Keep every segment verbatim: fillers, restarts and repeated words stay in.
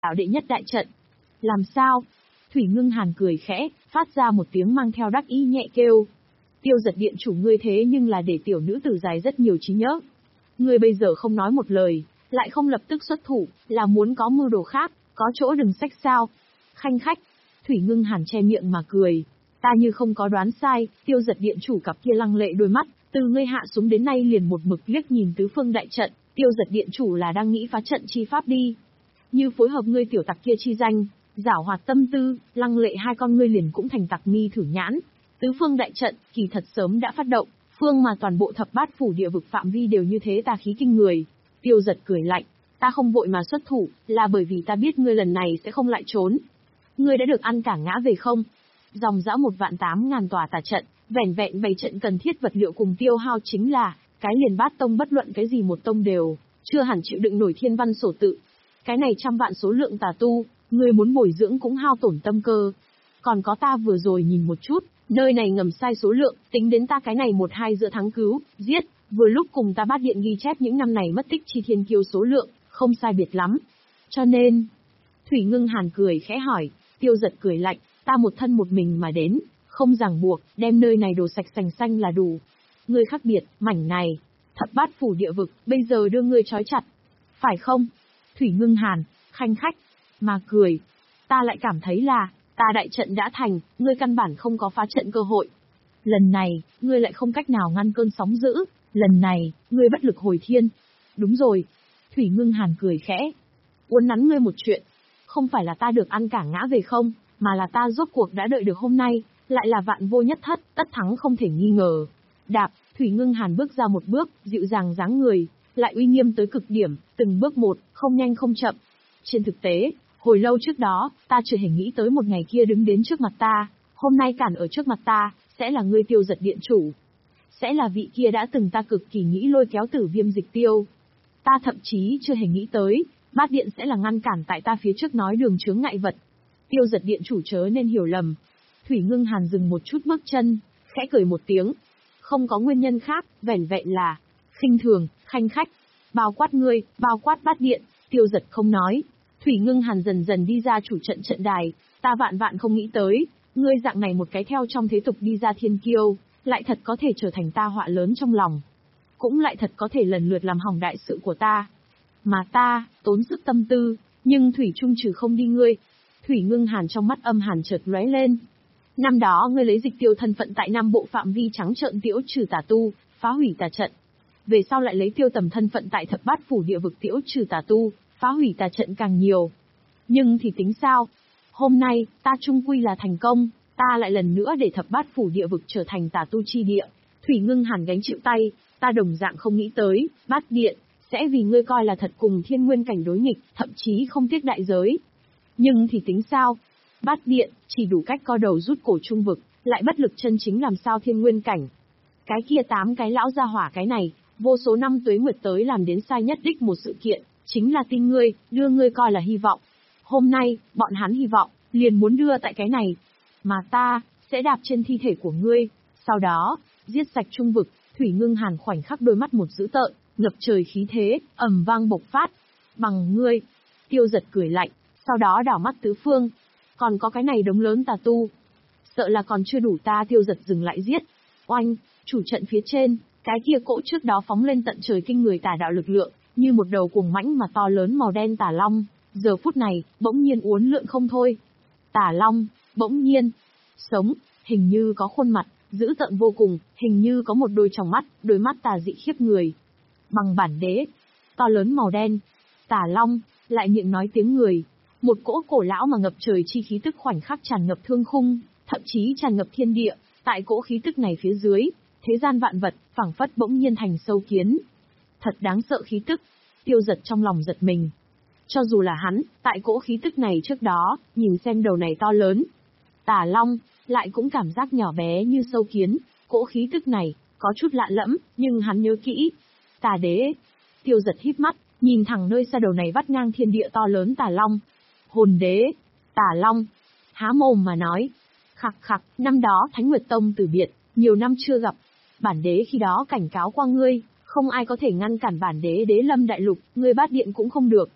đạo đệ nhất đại trận. Làm sao? Thủy Ngưng Hàn cười khẽ, phát ra một tiếng mang theo đắc ý nhẹ kêu. Tiêu Giật điện chủ ngươi thế nhưng là để tiểu nữ tử dài rất nhiều trí nhớ. Ngươi bây giờ không nói một lời, lại không lập tức xuất thủ, là muốn có mưu đồ khác, có chỗ đừng sách sao? Khanh khách. Thủy Ngưng Hàn che miệng mà cười. Ta như không có đoán sai, Tiêu Giật điện chủ cặp kia lăng lệ đôi mắt, từ ngươi hạ xuống đến nay liền một mực liếc nhìn tứ phương đại trận, Tiêu Giật điện chủ là đang nghĩ phá trận chi pháp đi. Như phối hợp ngươi tiểu tặc kia chi danh, giảo hoạt tâm tư, lăng lệ hai con ngươi liền cũng thành tặc mi thử nhãn. Tứ phương đại trận, kỳ thật sớm đã phát động, phương mà toàn bộ thập bát phủ địa vực phạm vi đều như thế tà khí kinh người. Tiêu Giật cười lạnh, ta không vội mà xuất thủ, là bởi vì ta biết ngươi lần này sẽ không lại trốn. Ngươi đã được ăn cả ngã về không? Dòng dã một vạn tám ngàn tòa tà trận, vẻn vẹn bày trận cần thiết vật liệu cùng tiêu hao chính là, cái liền bát tông bất luận cái gì một tông đều, chưa hẳn chịu đựng nổi thiên văn sổ tự. Cái này trăm vạn số lượng tà tu, ngươi muốn bồi dưỡng cũng hao tổn tâm cơ. Còn có ta vừa rồi nhìn một chút, nơi này ngầm sai số lượng, tính đến ta cái này một hai giữa thắng cứu, giết, vừa lúc cùng ta bát điện ghi chép những năm này mất tích chi thiên kiêu số lượng, không sai biệt lắm. Cho nên, Thủy Ngưng Hàn cười khẽ hỏi, Tiêu Giật cười lạnh, ta một thân một mình mà đến, không ràng buộc, đem nơi này đồ sạch sành xanh là đủ. Ngươi khác biệt, mảnh này, thập bát phủ địa vực, bây giờ đưa ngươi trói chặt. Phải không? Thủy Ngưng Hàn, khanh khách, mà cười. Ta lại cảm thấy là, ta đại trận đã thành, ngươi căn bản không có phá trận cơ hội. Lần này, ngươi lại không cách nào ngăn cơn sóng dữ, lần này, ngươi bất lực hồi thiên. Đúng rồi. Thủy Ngưng Hàn cười khẽ. Uốn nắn ngươi một chuyện, không phải là ta được ăn cả ngã về không, mà là ta rốt cuộc đã đợi được hôm nay, lại là vạn vô nhất thất, tất thắng không thể nghi ngờ. Đạp, Thủy Ngưng Hàn bước ra một bước, dịu dàng dáng người, lại uy nghiêm tới cực điểm, từng bước một, không nhanh không chậm. Trên thực tế, hồi lâu trước đó, ta chưa hề nghĩ tới một ngày kia đứng đến trước mặt ta, hôm nay cản ở trước mặt ta, sẽ là ngươi Tiêu Giật điện chủ. Sẽ là vị kia đã từng ta cực kỳ nghĩ lôi kéo Tử Viêm Dịch Tiêu. Ta thậm chí chưa hề nghĩ tới, bát điện sẽ là ngăn cản tại ta phía trước nói đường chướng ngại vật. Tiêu Giật điện chủ chớ nên hiểu lầm. Thủy Ngưng Hàn dừng một chút bước chân, khẽ cười một tiếng. Không có nguyên nhân khác, vẻn vẹn là khinh thường, khanh khách, bao quát ngươi, bao quát bát điện. Tiêu Giật không nói. Thủy Ngưng Hàn dần dần đi ra chủ trận trận đài, ta vạn vạn không nghĩ tới, ngươi dạng này một cái theo trong thế tục đi ra thiên kiêu, lại thật có thể trở thành ta họa lớn trong lòng. Cũng lại thật có thể lần lượt làm hỏng đại sự của ta. Mà ta, tốn sức tâm tư, nhưng Thủy Trung trừ không đi ngươi. Thủy Ngưng Hàn trong mắt âm hàn chợt lóe lên. Năm đó ngươi lấy Dịch Tiêu thân phận tại Nam Bộ phạm vi trắng trợn tiễu trừ tà tu, phá hủy tà trận. Về sau lại lấy Tiêu Tầm thân phận tại thập bát phủ địa vực tiễu trừ tà tu, phá hủy tà trận càng nhiều. Nhưng thì tính sao? Hôm nay, ta chung quy là thành công, ta lại lần nữa để thập bát phủ địa vực trở thành tà tu chi địa. Thủy Ngưng Hàn gánh chịu tay, ta đồng dạng không nghĩ tới, bát điện, sẽ vì ngươi coi là thật cùng thiên nguyên cảnh đối nghịch, thậm chí không tiếc đại giới. Nhưng thì tính sao? Bát điện, chỉ đủ cách co đầu rút cổ trung vực, lại bất lực chân chính làm sao thiên nguyên cảnh. Cái kia tám cái lão gia hỏa cái này, vô số năm tuế nguyệt tới làm đến sai nhất đích một sự kiện, chính là tin ngươi, đưa ngươi coi là hy vọng. Hôm nay, bọn hắn hy vọng, liền muốn đưa tại cái này. Mà ta, sẽ đạp trên thi thể của ngươi, sau đó, giết sạch trung vực. Thủy Ngưng Hàn khoảnh khắc đôi mắt một dữ tợn, ngập trời khí thế, ầm vang bộc phát. Bằng ngươi. Tiêu Giật cười lạnh, sau đó đảo mắt tứ phương. Còn có cái này đống lớn tà tu. Sợ là còn chưa đủ ta. Tiêu Giật dừng lại giết. Oanh, chủ trận phía trên, cái kia cỗ trước đó phóng lên tận trời kinh người tà đạo lực lượng, như một đầu cuồng mãnh mà to lớn màu đen tà long, giờ phút này, bỗng nhiên uốn lượn không thôi. Tà long, bỗng nhiên, sống, hình như có khuôn mặt, dữ tợn vô cùng, hình như có một đôi tròng mắt, đôi mắt tà dị khiếp người. Bằng bản đế, to lớn màu đen, tà long, lại miệng nói tiếng người. Một cỗ cổ lão mà ngập trời chi khí tức khoảnh khắc tràn ngập thương khung, thậm chí tràn ngập thiên địa, tại cỗ khí tức này phía dưới, thế gian vạn vật, phảng phất bỗng nhiên thành sâu kiến. Thật đáng sợ khí tức. Tiêu Giật trong lòng giật mình. Cho dù là hắn, tại cỗ khí tức này trước đó, nhìn xem đầu này to lớn, tà long, lại cũng cảm giác nhỏ bé như sâu kiến. Cỗ khí tức này, có chút lạ lẫm, nhưng hắn nhớ kỹ. Tà đế. Tiêu Giật híp mắt, nhìn thẳng nơi xa đầu này vắt ngang thiên địa to lớn tà long. Hồn đế. Tà long. Há mồm mà nói. Khặc khặc, năm đó Thánh Nguyệt Tông từ biệt, nhiều năm chưa gặp. Bản đế khi đó cảnh cáo qua ngươi, không ai có thể ngăn cản bản đế đế lâm đại lục, ngươi bát điện cũng không được.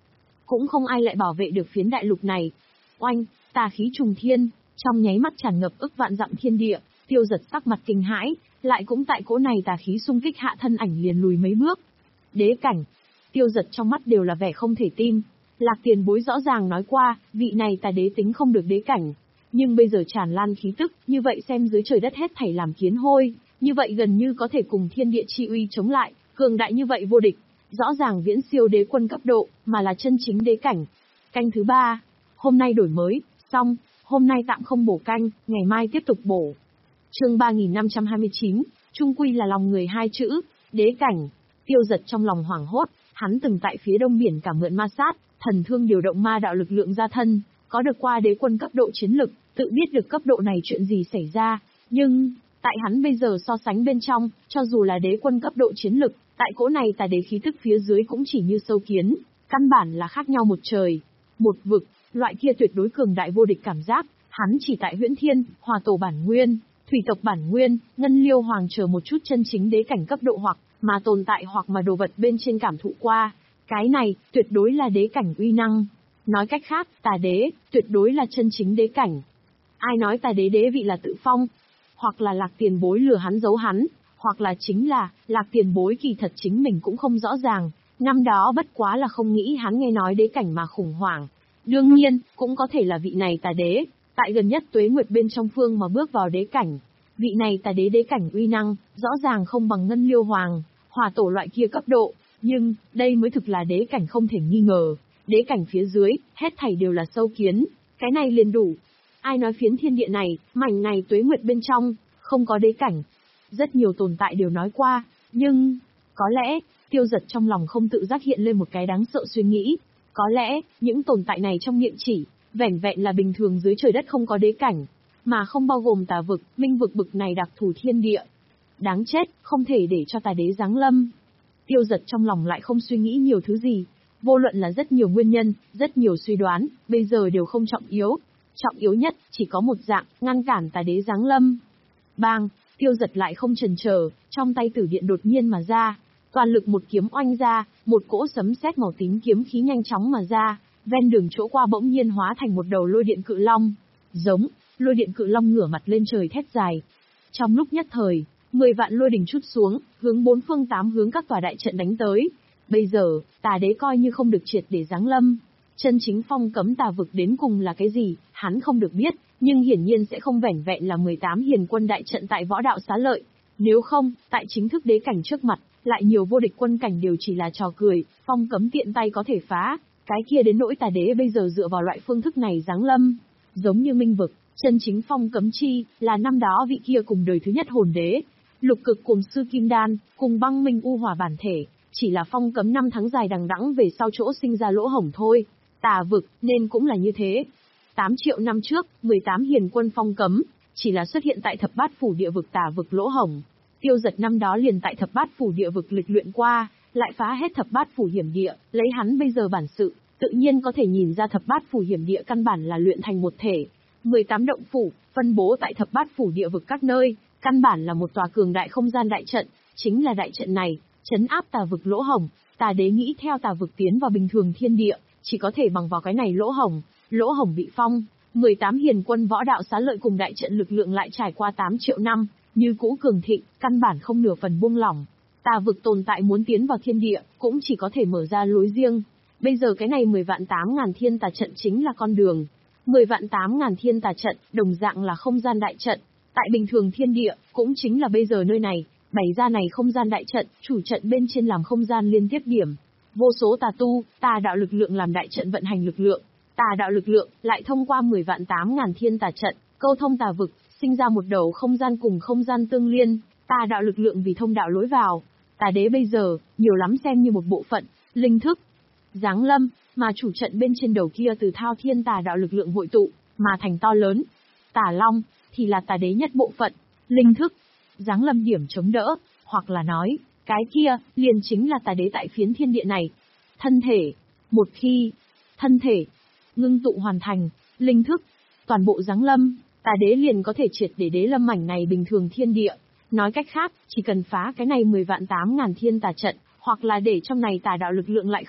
cũng không ai lại bảo vệ được phiến đại lục này. Oanh, tà khí trùng thiên, trong nháy mắt tràn ngập ức vạn dặm thiên địa, Tiêu Giật sắc mặt kinh hãi, lại cũng tại cỗ này tà khí xung kích hạ thân ảnh liền lùi mấy bước. Đế cảnh. Tiêu Giật trong mắt đều là vẻ không thể tin. Lạc Tiền Bối rõ ràng nói qua, vị này tà đế tính không được đế cảnh. Nhưng bây giờ tràn lan khí tức, như vậy xem dưới trời đất hết thảy làm kiến hôi, như vậy gần như có thể cùng thiên địa chi uy chống lại, cường đại như vậy vô địch. Rõ ràng viễn siêu đế quân cấp độ, mà là chân chính đế cảnh. Canh thứ ba. Hôm nay đổi mới, xong, hôm nay tạm không bổ canh, ngày mai tiếp tục bổ. Chương ba nghìn năm trăm hai mươi chín, trung quy là lòng người hai chữ, đế cảnh. Tiêu Giật trong lòng hoảng hốt, hắn từng tại phía đông biển cảm mượn ma sát, thần thương điều động ma đạo lực lượng ra thân, có được qua đế quân cấp độ chiến lực, tự biết được cấp độ này chuyện gì xảy ra, nhưng tại hắn bây giờ so sánh bên trong, cho dù là đế quân cấp độ chiến lực, tại cỗ này tà đế khí tức phía dưới cũng chỉ như sâu kiến, căn bản là khác nhau một trời, một vực, loại kia tuyệt đối cường đại vô địch cảm giác, hắn chỉ tại Huyễn Thiên, Hòa Tổ bản nguyên, Thủy tộc bản nguyên, Ngân Liêu Hoàng chờ một chút chân chính đế cảnh cấp độ hoặc mà tồn tại hoặc mà đồ vật bên trên cảm thụ qua, cái này tuyệt đối là đế cảnh uy năng. Nói cách khác, tà đế tuyệt đối là chân chính đế cảnh. Ai nói tà đế đế vị là tự phong, hoặc là Lạc Tiền Bối lừa hắn giấu hắn, hoặc là chính là Lạc Tiền Bối kỳ thật chính mình cũng không rõ ràng, năm đó bất quá là không nghĩ hắn nghe nói đế cảnh mà khủng hoảng. Đương nhiên, cũng có thể là vị này tà đế, tại gần nhất tuế nguyệt bên trong phương mà bước vào đế cảnh. Vị này tà đế đế cảnh uy năng, rõ ràng không bằng Ngân Liêu Hoàng, Hỏa Tổ loại kia cấp độ, nhưng, đây mới thực là đế cảnh không thể nghi ngờ. Đế cảnh phía dưới, hết thảy đều là sâu kiến, cái này liền đủ. Ai nói phiến thiên địa này, mảnh này tuế nguyệt bên trong, không có đế cảnh. Rất nhiều tồn tại đều nói qua, nhưng, có lẽ, Tiêu Giật trong lòng không tự giác hiện lên một cái đáng sợ suy nghĩ. Có lẽ, những tồn tại này trong niệm chỉ, vẻn vẹn là bình thường dưới trời đất không có đế cảnh, mà không bao gồm tà vực, minh vực bực này đặc thù thiên địa. Đáng chết, không thể để cho tà đế giáng lâm. Tiêu Giật trong lòng lại không suy nghĩ nhiều thứ gì. Vô luận là rất nhiều nguyên nhân, rất nhiều suy đoán, bây giờ đều không trọng yếu. Trọng yếu nhất, chỉ có một dạng, ngăn cản tà đế giáng lâm. Bang, Tiêu Giật lại không chần chờ, trong tay tử điện đột nhiên mà ra. Toàn lực một kiếm oanh ra, một cỗ sấm sét màu tím kiếm khí nhanh chóng mà ra, ven đường chỗ qua bỗng nhiên hóa thành một đầu lôi điện cự long. Giống, lôi điện cự long ngửa mặt lên trời thét dài. Trong lúc nhất thời, mười vạn lôi đình trút xuống, hướng bốn phương tám hướng các tòa đại trận đánh tới. Bây giờ, tà đế coi như không được triệt để giáng lâm. Chân chính phong cấm tà vực đến cùng là cái gì, hắn không được biết, nhưng hiển nhiên sẽ không vẻn vẹn là mười tám hiền quân đại trận tại võ đạo xá lợi. Nếu không, tại chính thức đế cảnh trước mặt, lại nhiều vô địch quân cảnh đều chỉ là trò cười, phong cấm tiện tay có thể phá, cái kia đến nỗi tà đế bây giờ dựa vào loại phương thức này giáng lâm. Giống như minh vực, chân chính phong cấm chi, là năm đó vị kia cùng đời thứ nhất hồn đế, lục cực cùng sư kim đan, cùng băng minh u hỏa bản thể, chỉ là phong cấm năm tháng dài đằng đẵng về sau chỗ sinh ra lỗ hổng thôi. Tà vực, nên cũng là như thế. tám triệu năm trước, mười tám hiền quân phong cấm, chỉ là xuất hiện tại thập bát phủ địa vực tà vực lỗ hổng. Tiêu Giật năm đó liền tại thập bát phủ địa vực lịch luyện qua, lại phá hết thập bát phủ hiểm địa, lấy hắn bây giờ bản sự, tự nhiên có thể nhìn ra thập bát phủ hiểm địa căn bản là luyện thành một thể. mười tám động phủ, phân bố tại thập bát phủ địa vực các nơi, căn bản là một tòa cường đại không gian đại trận, chính là đại trận này, trấn áp tà vực lỗ hổng, tà đế nghĩ theo tà vực tiến vào bình thường thiên địa, chỉ có thể bằng vào cái này lỗ hổng, lỗ hổng bị phong, mười tám hiền quân võ đạo xá lợi cùng đại trận lực lượng lại trải qua tám triệu năm, như cũ cường thịnh, căn bản không nửa phần buông lỏng. Tà vực tồn tại muốn tiến vào thiên địa, cũng chỉ có thể mở ra lối riêng. Bây giờ cái này mười vạn tám ngàn thiên tà trận chính là con đường. mười vạn tám ngàn thiên tà trận, đồng dạng là không gian đại trận. Tại bình thường thiên địa, cũng chính là bây giờ nơi này, bày ra này không gian đại trận, chủ trận bên trên làm không gian liên tiếp điểm. Vô số tà tu, tà đạo lực lượng làm đại trận vận hành lực lượng. Tà đạo lực lượng, lại thông qua mười vạn tám ngàn thiên tà trận, câu thông tà vực, sinh ra một đầu không gian cùng không gian tương liên, tà đạo lực lượng vì thông đạo lối vào. Tà đế bây giờ, nhiều lắm xem như một bộ phận, linh thức, giáng lâm, mà chủ trận bên trên đầu kia từ thao thiên tà đạo lực lượng hội tụ, mà thành to lớn. Tà long, thì là tà đế nhất bộ phận, linh thức, giáng lâm điểm chống đỡ, hoặc là nói, cái kia, liền chính là tà đế tại phiến thiên địa này. Thân thể, một khi, thân thể, ngưng tụ hoàn thành, linh thức, toàn bộ giáng lâm, tà đế liền có thể triệt để đế lâm mảnh này bình thường thiên địa. Nói cách khác, chỉ cần phá cái này mười vạn tám ngàn thiên tà trận, hoặc là để trong này tà đạo lực lượng lại không,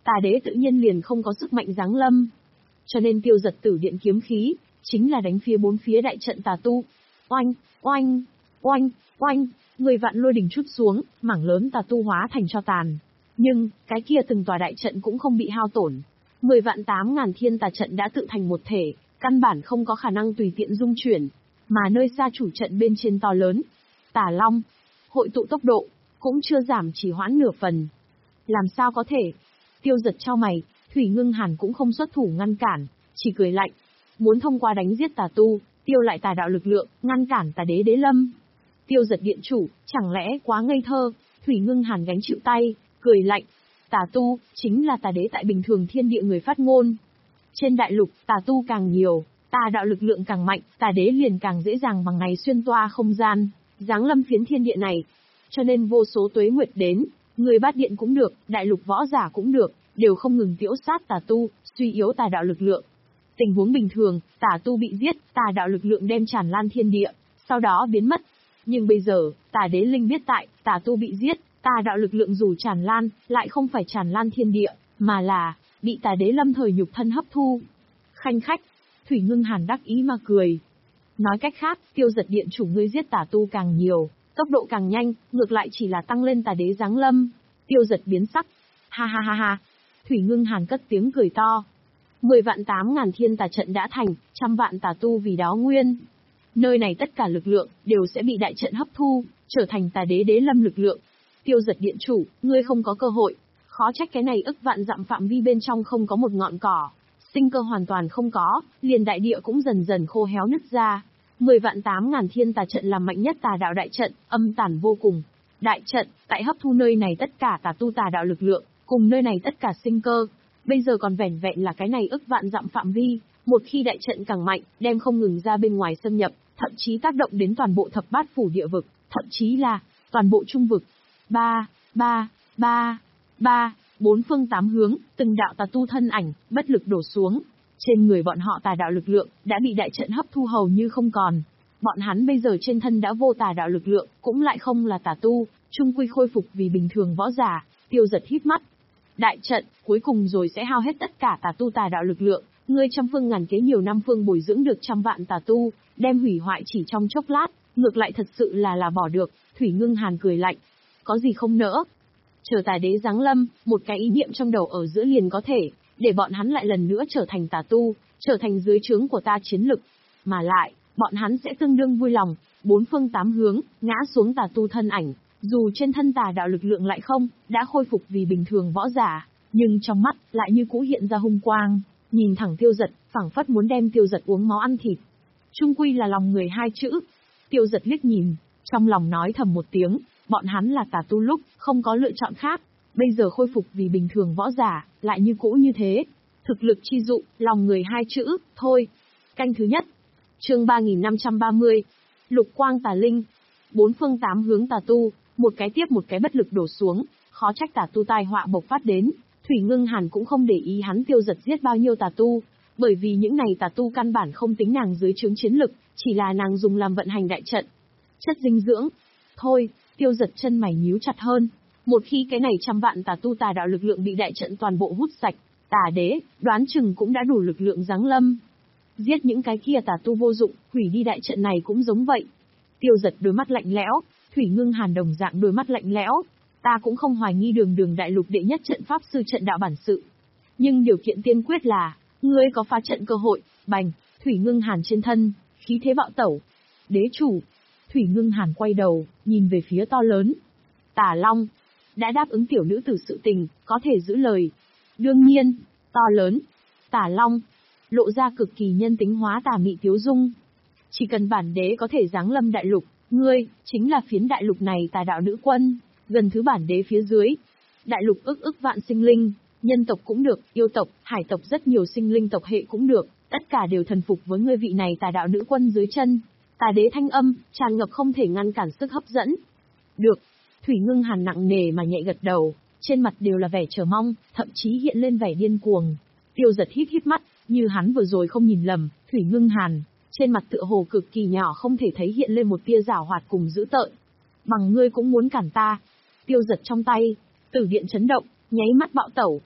Tà đế tự nhiên liền không có sức mạnh giáng lâm. Cho nên tiêu giật tử điện kiếm khí, chính là đánh phía bốn phía đại trận tà tu. Oanh, oanh, oanh, oanh, người vạn lôi đỉnh chút xuống, mảng lớn tà tu hóa thành cho tàn. Nhưng, cái kia từng tòa đại trận cũng không bị hao tổn. Mười vạn tám ngàn thiên tà trận đã tự thành một thể, căn bản không có khả năng tùy tiện dung chuyển. Mà nơi xa chủ trận bên trên to lớn, Tà Long, hội tụ tốc độ, cũng chưa giảm chỉ hoãn nửa phần. Làm sao có thể? Tiêu giật cho mày, Thủy Ngưng Hàn cũng không xuất thủ ngăn cản, chỉ cười lạnh. Muốn thông qua đánh giết tà tu, tiêu lại tà đạo lực lượng, ngăn cản tà đế đế lâm. Tiêu giật điện chủ, chẳng lẽ quá ngây thơ? Thủy Ngưng Hàn gánh chịu tay, cười lạnh. Tà tu, chính là tà đế tại bình thường thiên địa người phát ngôn. Trên đại lục, tà tu càng nhiều, tà đạo lực lượng càng mạnh, tà đế liền càng dễ dàng bằng ngày xuyên toa không gian, giáng lâm phiến thiên địa này. Cho nên vô số tuế nguyệt đến, người bát điện cũng được, đại lục võ giả cũng được, đều không ngừng tiễu sát tà tu, suy yếu tà đạo lực lượng. Tình huống bình thường, tà tu bị giết, tà đạo lực lượng đem tràn lan thiên địa, sau đó biến mất. Nhưng bây giờ, tà đế linh biết tại, tà tu bị giết, tà đạo lực lượng dù tràn lan, lại không phải tràn lan thiên địa, mà là bị tà đế lâm thời nhục thân hấp thu. Khanh khách, Thủy Ngưng Hàn đắc ý mà cười. Nói cách khác, tiêu giật điện chủ ngươi giết tà tu càng nhiều, tốc độ càng nhanh, ngược lại chỉ là tăng lên tà đế giáng lâm. Tiêu giật biến sắc. Ha ha ha ha. Thủy Ngưng Hàn cất tiếng cười to. Mười vạn tám ngàn thiên tà trận đã thành, trăm vạn tà tu vì đó nguyên. Nơi này tất cả lực lượng, đều sẽ bị đại trận hấp thu, trở thành tà đế đế lâm lực lượng. Tiêu giật điện chủ, ngươi không có cơ hội. Khó trách cái này ức vạn dặm phạm vi bên trong không có một ngọn cỏ. Sinh cơ hoàn toàn không có, liền đại địa cũng dần dần khô héo nứt ra. Mười vạn tám ngàn thiên tà trận làm mạnh nhất tà đạo đại trận, âm tàn vô cùng. Đại trận, tại hấp thu nơi này tất cả tà tu tà đạo lực lượng, cùng nơi này tất cả sinh cơ. Bây giờ còn vẻn vẹn là cái này ức vạn dặm phạm vi, một khi đại trận càng mạnh, đem không ngừng ra bên ngoài xâm nhập, thậm chí tác động đến toàn bộ thập bát phủ địa vực, thậm chí là toàn bộ trung vực. Ba, ba, ba, ba, bốn phương tám hướng, từng đạo tà tu thân ảnh, bất lực đổ xuống. Trên người bọn họ tà đạo lực lượng, đã bị đại trận hấp thu hầu như không còn. Bọn hắn bây giờ trên thân đã vô tà đạo lực lượng, cũng lại không là tà tu, chung quy khôi phục vì bình thường võ giả. Tiêu giật híp mắt. Đại trận, cuối cùng rồi sẽ hao hết tất cả tà tu tà đạo lực lượng. Ngươi trăm phương ngàn kế nhiều năm phương bồi dưỡng được trăm vạn tà tu, đem hủy hoại chỉ trong chốc lát, ngược lại thật sự là là bỏ được. Thủy Ngưng Hàn cười lạnh. Có gì không nỡ? Chờ tà đế giáng lâm, một cái ý niệm trong đầu ở giữa liền có thể, để bọn hắn lại lần nữa trở thành tà tu, trở thành dưới trướng của ta chiến lực. Mà lại, bọn hắn sẽ tương đương vui lòng, bốn phương tám hướng, ngã xuống tà tu thân ảnh, dù trên thân tà đạo lực lượng lại không, đã khôi phục vì bình thường võ giả, nhưng trong mắt, lại như cũ hiện ra hung quang, nhìn thẳng tiêu giật, phảng phất muốn đem tiêu giật uống máu ăn thịt. Trung quy là lòng người hai chữ. Tiêu giật liếc nhìn, trong lòng nói thầm một tiếng, bọn hắn là tà tu lúc, không có lựa chọn khác, bây giờ khôi phục vì bình thường võ giả, lại như cũ như thế. Thực lực chi dụ, lòng người hai chữ, thôi. Canh thứ nhất. Chương ba nghìn năm trăm ba mươi. Lục quang tà linh. Bốn phương tám hướng tà tu, một cái tiếp một cái bất lực đổ xuống, khó trách tà tu tai họa bộc phát đến. Thủy Ngưng Hàn cũng không để ý hắn tiêu giật giết bao nhiêu tà tu, bởi vì những này tà tu căn bản không tính nàng dưới trướng chiến lực, chỉ là nàng dùng làm vận hành đại trận. Chất dinh dưỡng. Thôi, tiêu giật chân mày nhíu chặt hơn. Một khi cái này trăm vạn tà tu tà đạo lực lượng bị đại trận toàn bộ hút sạch, tà đế, đoán chừng cũng đã đủ lực lượng giáng lâm. Giết những cái kia tà tu vô dụng, hủy đi đại trận này cũng giống vậy. Tiêu giật đôi mắt lạnh lẽo, Thủy Ngưng Hàn đồng dạng đôi mắt lạnh lẽo. Ta cũng không hoài nghi đường đường đại lục đệ nhất trận pháp sư trận đạo bản sự. Nhưng điều kiện tiên quyết là, ngươi có phá trận cơ hội. Bành, Thủy Ngưng Hàn trên thân, khí thế bạo tẩu. Đế chủ. Thủy Ngưng Hàn quay đầu, nhìn về phía to lớn. Tà Long. Đã đáp ứng tiểu nữ tử sự tình, có thể giữ lời. Đương nhiên, to lớn. Tà Long. Lộ ra cực kỳ nhân tính hóa tà mị tiếu dung. Chỉ cần bản đế có thể giáng lâm đại lục, ngươi, chính là phiến đại lục này tà đạo nữ quân, gần thứ bản đế phía dưới. Đại lục ức ức vạn sinh linh, nhân tộc cũng được, yêu tộc, hải tộc rất nhiều sinh linh tộc hệ cũng được, tất cả đều thần phục với ngươi vị này tà đạo nữ quân dưới chân. Tà đế thanh âm, tràn ngập không thể ngăn cản sức hấp dẫn. Được. Thủy Ngưng Hàn nặng nề mà nhẹ gật đầu, trên mặt đều là vẻ chờ mong, thậm chí hiện lên vẻ điên cuồng. Tiêu giật híp híp mắt, như hắn vừa rồi không nhìn lầm, Thủy Ngưng Hàn, trên mặt tựa hồ cực kỳ nhỏ không thể thấy hiện lên một tia giảo hoạt cùng dữ tợn. Bằng ngươi cũng muốn cản ta. Tiêu giật trong tay, tử điện chấn động, nháy mắt bạo tẩu.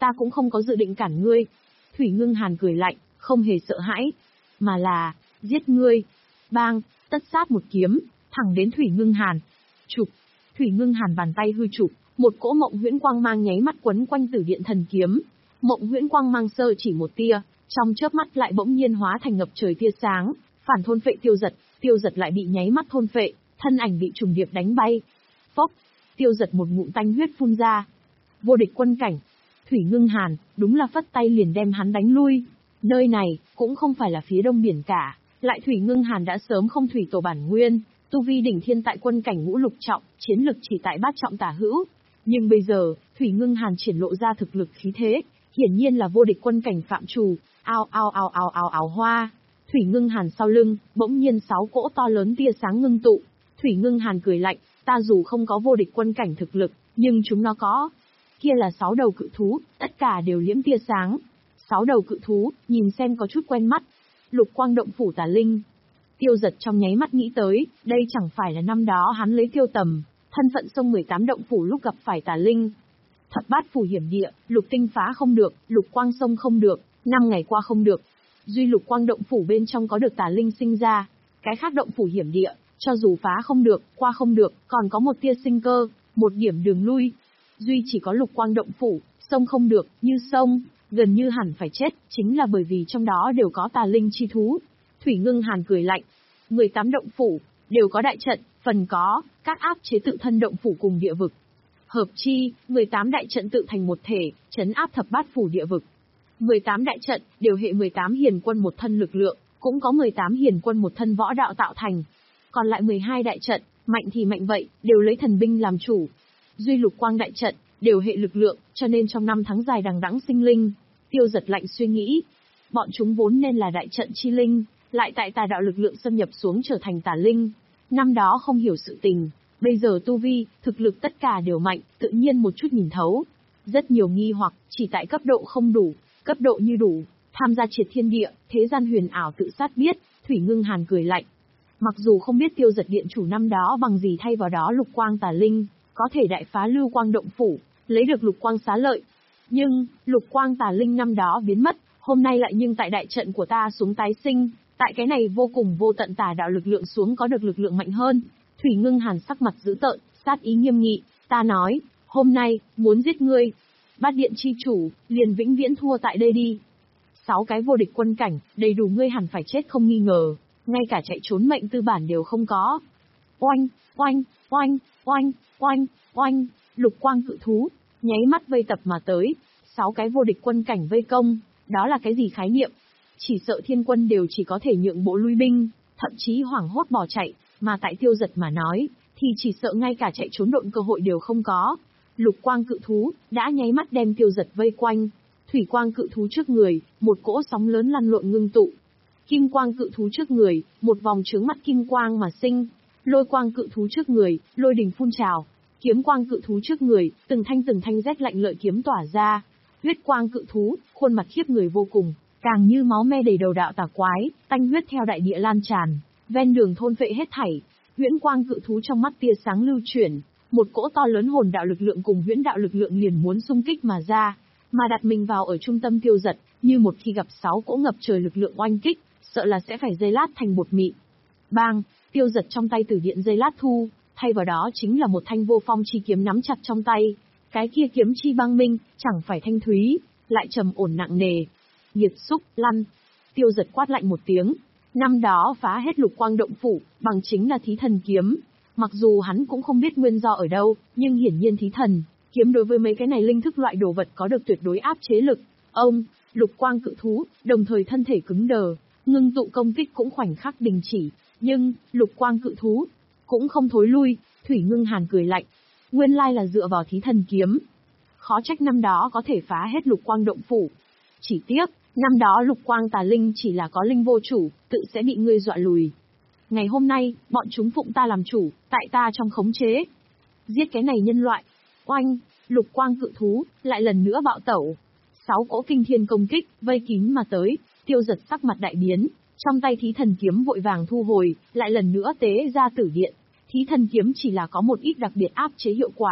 ta cũng không có dự định cản ngươi. Thủy Ngưng Hàn cười lạnh, không hề sợ hãi, mà là, giết ngươi. Bang, tất sát một kiếm, thẳng đến Thủy Ngưng Hàn. Chụp, Thủy Ngưng Hàn bàn tay hư chụp, một cỗ mộng huyễn quang mang nháy mắt quấn quanh Tử Điện Thần Kiếm. Mộng huyễn quang mang sơ chỉ một tia, trong chớp mắt lại bỗng nhiên hóa thành ngập trời tia sáng, phản thôn phệ Tiêu Dật, Tiêu Dật lại bị nháy mắt thôn phệ, thân ảnh bị trùng điệp đánh bay. Phốc, Tiêu Dật một ngụm tanh huyết phun ra. Vô địch quân cảnh. Thủy Ngưng Hàn, đúng là phất tay liền đem hắn đánh lui. Nơi này, cũng không phải là phía đông biển cả, lại Thủy Ngưng Hàn đã sớm không thủy tổ bản nguyên, tu vi đỉnh thiên tại quân cảnh ngũ lục trọng, chiến lực chỉ tại bát trọng tả hữu. Nhưng bây giờ, Thủy Ngưng Hàn triển lộ ra thực lực khí thế, hiển nhiên là vô địch quân cảnh phạm trù, ao ao ao ao ao ao hoa. Thủy Ngưng Hàn sau lưng, bỗng nhiên sáu cỗ to lớn tia sáng ngưng tụ. Thủy Ngưng Hàn cười lạnh, ta dù không có vô địch quân cảnh thực lực, nhưng chúng nó có. Kia là sáu đầu cự thú, tất cả đều liễm tia sáng. Sáu đầu cự thú, nhìn xem có chút quen mắt. Lục quang động phủ tà linh. Tiêu Dật trong nháy mắt nghĩ tới, đây chẳng phải là năm đó hắn lấy Tiêu Tầm, thân phận sông mười tám động phủ lúc gặp phải tà linh. Thập bát phủ hiểm địa, lục tinh phá không được, lục quang sông không được, năm ngày qua không được. Duy lục quang động phủ bên trong có được tà linh sinh ra. Cái khác động phủ hiểm địa, cho dù phá không được, qua không được, còn có một tia sinh cơ, một điểm đường lui. Duy chỉ có lục quang động phủ, sông không được, như sông, gần như hẳn phải chết, chính là bởi vì trong đó đều có tà linh chi thú. Thủy Ngưng Hàn cười lạnh, mười tám động phủ, đều có đại trận, phần có, các áp chế tự thân động phủ cùng địa vực. Hợp chi, mười tám đại trận tự thành một thể, trấn áp thập bát phủ địa vực. mười tám đại trận, đều hệ mười tám hiền quân một thân lực lượng, cũng có mười tám hiền quân một thân võ đạo tạo thành. Còn lại mười hai đại trận, mạnh thì mạnh vậy, đều lấy thần binh làm chủ. Duy lục quang đại trận, đều hệ lực lượng, cho nên trong năm tháng dài đằng đẵng sinh linh. Tiêu Dật lạnh suy nghĩ, bọn chúng vốn nên là đại trận chi linh, lại tại tà đạo lực lượng xâm nhập xuống trở thành tà linh. Năm đó không hiểu sự tình, bây giờ tu vi, thực lực tất cả đều mạnh, tự nhiên một chút nhìn thấu. Rất nhiều nghi hoặc, chỉ tại cấp độ không đủ, cấp độ như đủ, tham gia triệt thiên địa, thế gian huyền ảo tự sát biết. Thủy Ngưng Hàn cười lạnh. Mặc dù không biết Tiêu Dật điện chủ năm đó bằng gì thay vào đó lục quang tà linh, có thể đại phá lưu quang động phủ, lấy được lục quang xá lợi. Nhưng, lục quang tà linh năm đó biến mất, hôm nay lại nhưng tại đại trận của ta xuống tái sinh, tại cái này vô cùng vô tận tà đạo lực lượng xuống có được lực lượng mạnh hơn. Thủy Ngưng Hàn sắc mặt dữ tợn, sát ý nghiêm nghị, ta nói, hôm nay, muốn giết ngươi. Bát điện chi chủ, liền vĩnh viễn thua tại đây đi. Sáu cái vô địch quân cảnh, đầy đủ ngươi hẳn phải chết không nghi ngờ, ngay cả chạy trốn mệnh tư bản đều không có. Oanh, oanh, oanh, oanh, oanh, oanh, lục quang cự thú, nháy mắt vây tập mà tới, sáu cái vô địch quân cảnh vây công, đó là cái gì khái niệm? Chỉ sợ thiên quân đều chỉ có thể nhượng bộ lui binh, thậm chí hoảng hốt bỏ chạy, mà tại Tiêu Dật mà nói, thì chỉ sợ ngay cả chạy trốn độn cơ hội đều không có. Lục quang cự thú, đã nháy mắt đem Tiêu Dật vây quanh. Thủy quang cự thú trước người, một cỗ sóng lớn lăn lộn ngưng tụ. Kim quang cự thú trước người, một vòng trướng mắt kim quang mà sinh. Lôi quang cự thú trước người, lôi đình phun trào. Kiếm quang cự thú trước người, từng thanh từng thanh rét lạnh lợi kiếm tỏa ra. Huyết quang cự thú, khuôn mặt khiếp người vô cùng, càng như máu me đầy đầu đạo tà quái, tanh huyết theo đại địa lan tràn, ven đường thôn phệ hết thảy. Huyễn quang cự thú trong mắt tia sáng lưu chuyển, một cỗ to lớn hồn đạo lực lượng cùng huyễn đạo lực lượng liền muốn xung kích mà ra, mà đặt mình vào ở trung tâm Tiêu Dật, như một khi gặp sáu cỗ ngập trời lực lượng oanh kích, sợ là sẽ phải dây lát thành bột mịn. Bang, Tiêu Dật trong tay Tử Điện dây lát thu, thay vào đó chính là một thanh vô phong chi kiếm nắm chặt trong tay. Cái kia kiếm chi băng minh, chẳng phải thanh thúy, lại trầm ổn nặng nề. Nghiệt xúc, lăn. Tiêu Dật quát lạnh một tiếng. Năm đó phá hết lục quang động phủ, bằng chính là thí thần kiếm. Mặc dù hắn cũng không biết nguyên do ở đâu, nhưng hiển nhiên thí thần kiếm đối với mấy cái này linh thức loại đồ vật có được tuyệt đối áp chế lực. Ông, lục quang cự thú, đồng thời thân thể cứng đờ, ngưng tụ công kích cũng khoảnh khắc đình chỉ. Nhưng, lục quang cự thú cũng không thối lui. Thủy Ngưng Hàn cười lạnh. Nguyên lai là dựa vào thí thần kiếm. Khó trách năm đó có thể phá hết lục quang động phủ. Chỉ tiếc, năm đó lục quang tà linh chỉ là có linh vô chủ, tự sẽ bị ngươi dọa lùi. Ngày hôm nay, bọn chúng phụng ta làm chủ, tại ta trong khống chế. Giết cái này nhân loại. Oanh, lục quang cự thú, lại lần nữa bạo tẩu. Sáu cỗ kinh thiên công kích, vây kín mà tới. Tiêu Dật sắc mặt đại biến, trong tay thí thần kiếm vội vàng thu hồi, lại lần nữa tế ra Tử Điện. Thí thần kiếm chỉ là có một ít đặc biệt áp chế hiệu quả,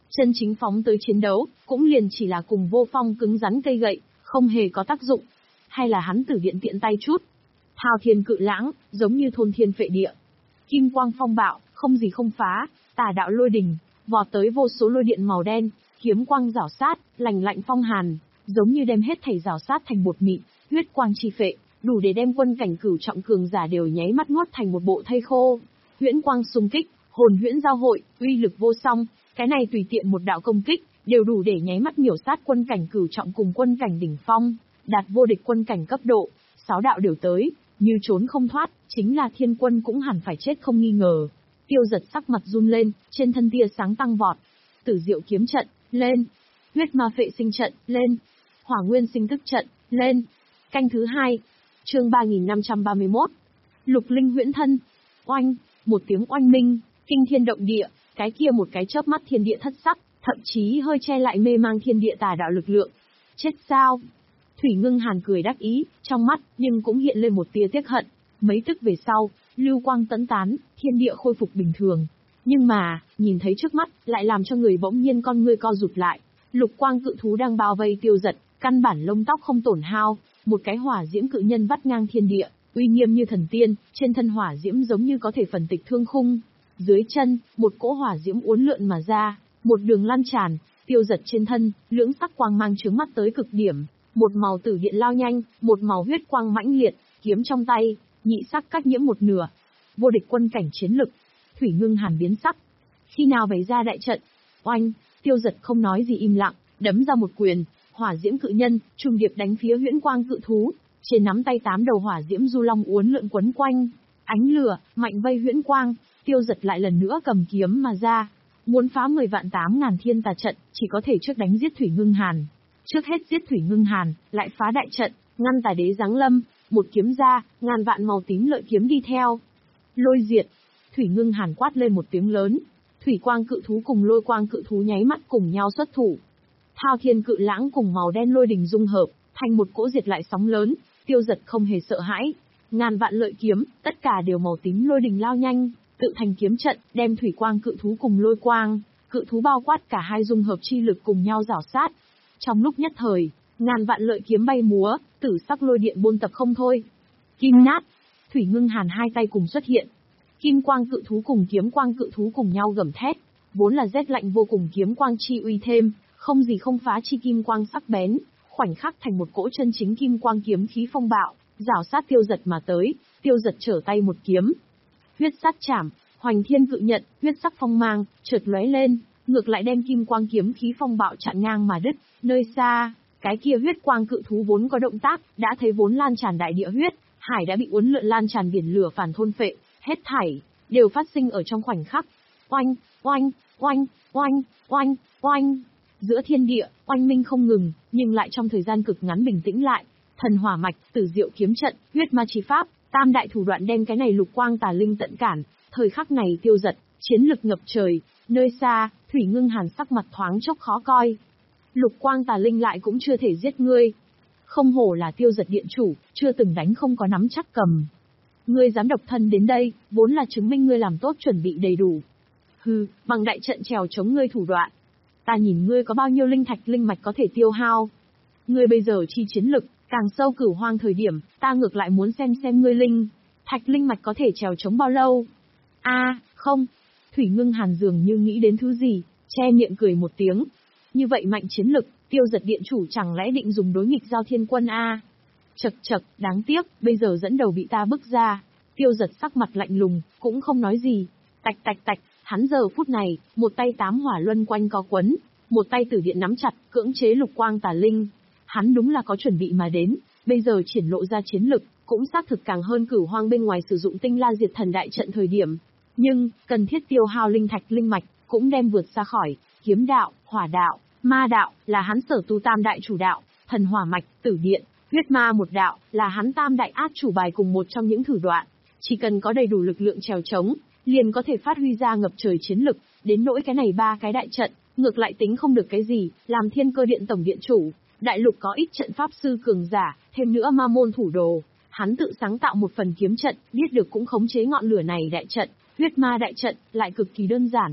Chân chính phóng tới chiến đấu, cũng liền chỉ là cùng Vô Phong cứng rắn cây gậy, không hề có tác dụng. Hay là hắn tử điện tiện tay chút. Thao thiên cự lãng, giống như thôn thiên phệ địa. Kim quang phong bạo, không gì không phá, tà đạo lôi đình, vọt tới vô số lôi điện màu đen, kiếm quang rảo sát, lành lạnh phong hàn, giống như đem hết thảy rảo sát thành bột mịn, huyết quang chi phệ, đủ để đem quân cảnh cửu trọng cường giả đều nháy mắt nuốt thành một bộ thây khô. Huyễn quang xung kích, hồn huyễn giao hội, uy lực vô song, cái này tùy tiện một đạo công kích, đều đủ để nháy mắt miểu sát quân cảnh cửu trọng cùng quân cảnh đỉnh phong, đạt vô địch quân cảnh cấp độ, sáu đạo đều tới, như trốn không thoát, chính là thiên quân cũng hẳn phải chết không nghi ngờ. Tiêu Giật sắc mặt run lên, trên thân tia sáng tăng vọt. Tử diệu kiếm trận, lên. Huyết ma phệ sinh trận, lên. Hỏa nguyên sinh tức trận, lên. Canh thứ hai. Chương ba nghìn năm trăm ba mươi mốt. Lục linh huyễn thân. Oanh, một tiếng oanh minh, kinh thiên động địa, cái kia một cái chớp mắt thiên địa thất sắc, thậm chí hơi che lại mê mang thiên địa tà đạo lực lượng. Chết sao? Thủy Ngưng Hàn cười đắc ý, trong mắt, nhưng cũng hiện lên một tia tiếc hận. Mấy tức về sau, lưu quang tấn tán, thiên địa khôi phục bình thường. Nhưng mà, nhìn thấy trước mắt, lại làm cho người bỗng nhiên con ngươi co rụt lại. Lục quang cự thú đang bao vây Tiêu Giật, căn bản lông tóc không tổn hao, một cái hỏa diễm cự nhân vắt ngang thiên địa, uy nghiêm như thần tiên, trên thân hỏa diễm giống như có thể phần tịch thương khung. Dưới chân, một cỗ hỏa diễm uốn lượn mà ra, một đường lan tràn, Tiêu Giật trên thân, lưỡng sắc quang mang chướng mắt tới cực điểm, một màu tử điện lao nhanh, một màu huyết quang mãnh liệt, kiếm trong tay, nhị sắc cách nhiễm một nửa. Vô địch quân cảnh chiến lực. Thủy Ngưng Hàn biến sắc. Khi nào bày ra đại trận? Oanh, Tiêu Giật không nói gì im lặng, đấm ra một quyền, hỏa diễm cự nhân, trùng điệp đánh phía huyễn quang cự thú. Trên nắm tay tám đầu hỏa diễm du long uốn lượn quấn quanh, ánh lửa mạnh vây huyễn quang. Tiêu Giật lại lần nữa cầm kiếm mà ra, muốn phá mười vạn tám ngàn thiên tà trận, chỉ có thể trước đánh giết Thủy Ngưng Hàn. Trước hết giết Thủy Ngưng Hàn, lại phá đại trận, ngăn tà đế giáng lâm, một kiếm ra, ngàn vạn màu tím lợi kiếm đi theo. Lôi diệt. Thủy Ngưng Hàn quát lên một tiếng lớn, thủy quang cự thú cùng lôi quang cự thú nháy mắt cùng nhau xuất thủ. Thao thiên cự lãng cùng màu đen lôi đình dung hợp, thành một cỗ diệt lại sóng lớn. Tiêu Giật không hề sợ hãi, ngàn vạn lợi kiếm, tất cả đều màu tím lôi đình lao nhanh, tự thành kiếm trận, đem thủy quang cự thú cùng lôi quang cự thú bao quát cả hai dung hợp chi lực cùng nhau rảo sát. Trong lúc nhất thời, ngàn vạn lợi kiếm bay múa, tử sắc lôi điện buôn tập không thôi. Kim nát. Thủy Ngưng Hàn hai tay cùng xuất hiện. Kim quang cự thú cùng kiếm quang cự thú cùng nhau gầm thét, vốn là rét lạnh vô cùng kiếm quang chi uy thêm, không gì không phá chi kim quang sắc bén, khoảnh khắc thành một cỗ chân chính kim quang kiếm khí phong bạo, rảo sát Tiêu Giật mà tới. Tiêu Giật trở tay một kiếm, huyết sát chảm, hoành thiên cự nhận, huyết sắc phong mang chợt lóe lên, ngược lại đem kim quang kiếm khí phong bạo chặn ngang mà đứt. Nơi xa, cái kia huyết quang cự thú vốn có động tác, đã thấy vốn lan tràn đại địa huyết hải đã bị uốn lượn lan tràn biển lửa phản thôn phệ, hết thảy đều phát sinh ở trong khoảnh khắc. Oanh, oanh, oanh, oanh, oanh, oanh. Giữa thiên địa, oanh minh không ngừng, nhưng lại trong thời gian cực ngắn bình tĩnh lại. Thần hỏa mạch, tử diệu kiếm trận, huyết ma chi pháp, tam đại thủ đoạn đem cái này lục quang tà linh tận cản. Thời khắc này Tiêu Giật, chiến lực ngập trời. Nơi xa, Thủy Ngưng Hàn sắc mặt thoáng chốc khó coi. Lục quang tà linh lại cũng chưa thể giết ngươi. Không hổ là Tiêu Giật điện chủ, chưa từng đánh không có nắm chắc cầm. Ngươi dám độc thân đến đây, vốn là chứng minh ngươi làm tốt chuẩn bị đầy đủ. Hừ, bằng đại trận trèo chống ngươi thủ đoạn. Ta nhìn ngươi có bao nhiêu linh thạch linh mạch có thể tiêu hao. Ngươi bây giờ chi chiến lực, càng sâu cửu hoang thời điểm, ta ngược lại muốn xem xem ngươi linh thạch linh mạch có thể trèo chống bao lâu. A, à, không. Thủy Ngưng Hàn dường như nghĩ đến thứ gì, che miệng cười một tiếng. Như vậy mạnh chiến lực, Tiêu Giật điện chủ chẳng lẽ định dùng đối nghịch giao thiên quân a? Chậc chậc, đáng tiếc, bây giờ dẫn đầu bị ta bức ra. Tiêu Giật sắc mặt lạnh lùng, cũng không nói gì. Tạch tạch tạch, hắn giờ phút này, một tay tám hỏa luân quanh co quấn, một tay tử điện nắm chặt, cưỡng chế lục quang tà linh. Hắn đúng là có chuẩn bị mà đến, bây giờ triển lộ ra chiến lực, cũng xác thực càng hơn cửu hoang bên ngoài sử dụng tinh la diệt thần đại trận thời điểm. Nhưng, cần thiết tiêu hao linh thạch linh mạch, cũng đem vượt xa khỏi kiếm đạo, hỏa đạo, ma đạo, là hắn sở tu tam đại chủ đạo, thần hỏa mạch, tử điện, huyết ma một đạo, là hắn tam đại át chủ bài cùng một trong những thử đoạn. Chỉ cần có đầy đủ lực lượng trèo chống, liền có thể phát huy ra ngập trời chiến lực, đến nỗi cái này ba cái đại trận, ngược lại tính không được cái gì, làm Thiên Cơ Điện tổng điện chủ, đại lục có ít trận pháp sư cường giả, thêm nữa ma môn thủ đồ, hắn tự sáng tạo một phần kiếm trận, biết được cũng khống chế ngọn lửa này đại trận, huyết ma đại trận, lại cực kỳ đơn giản.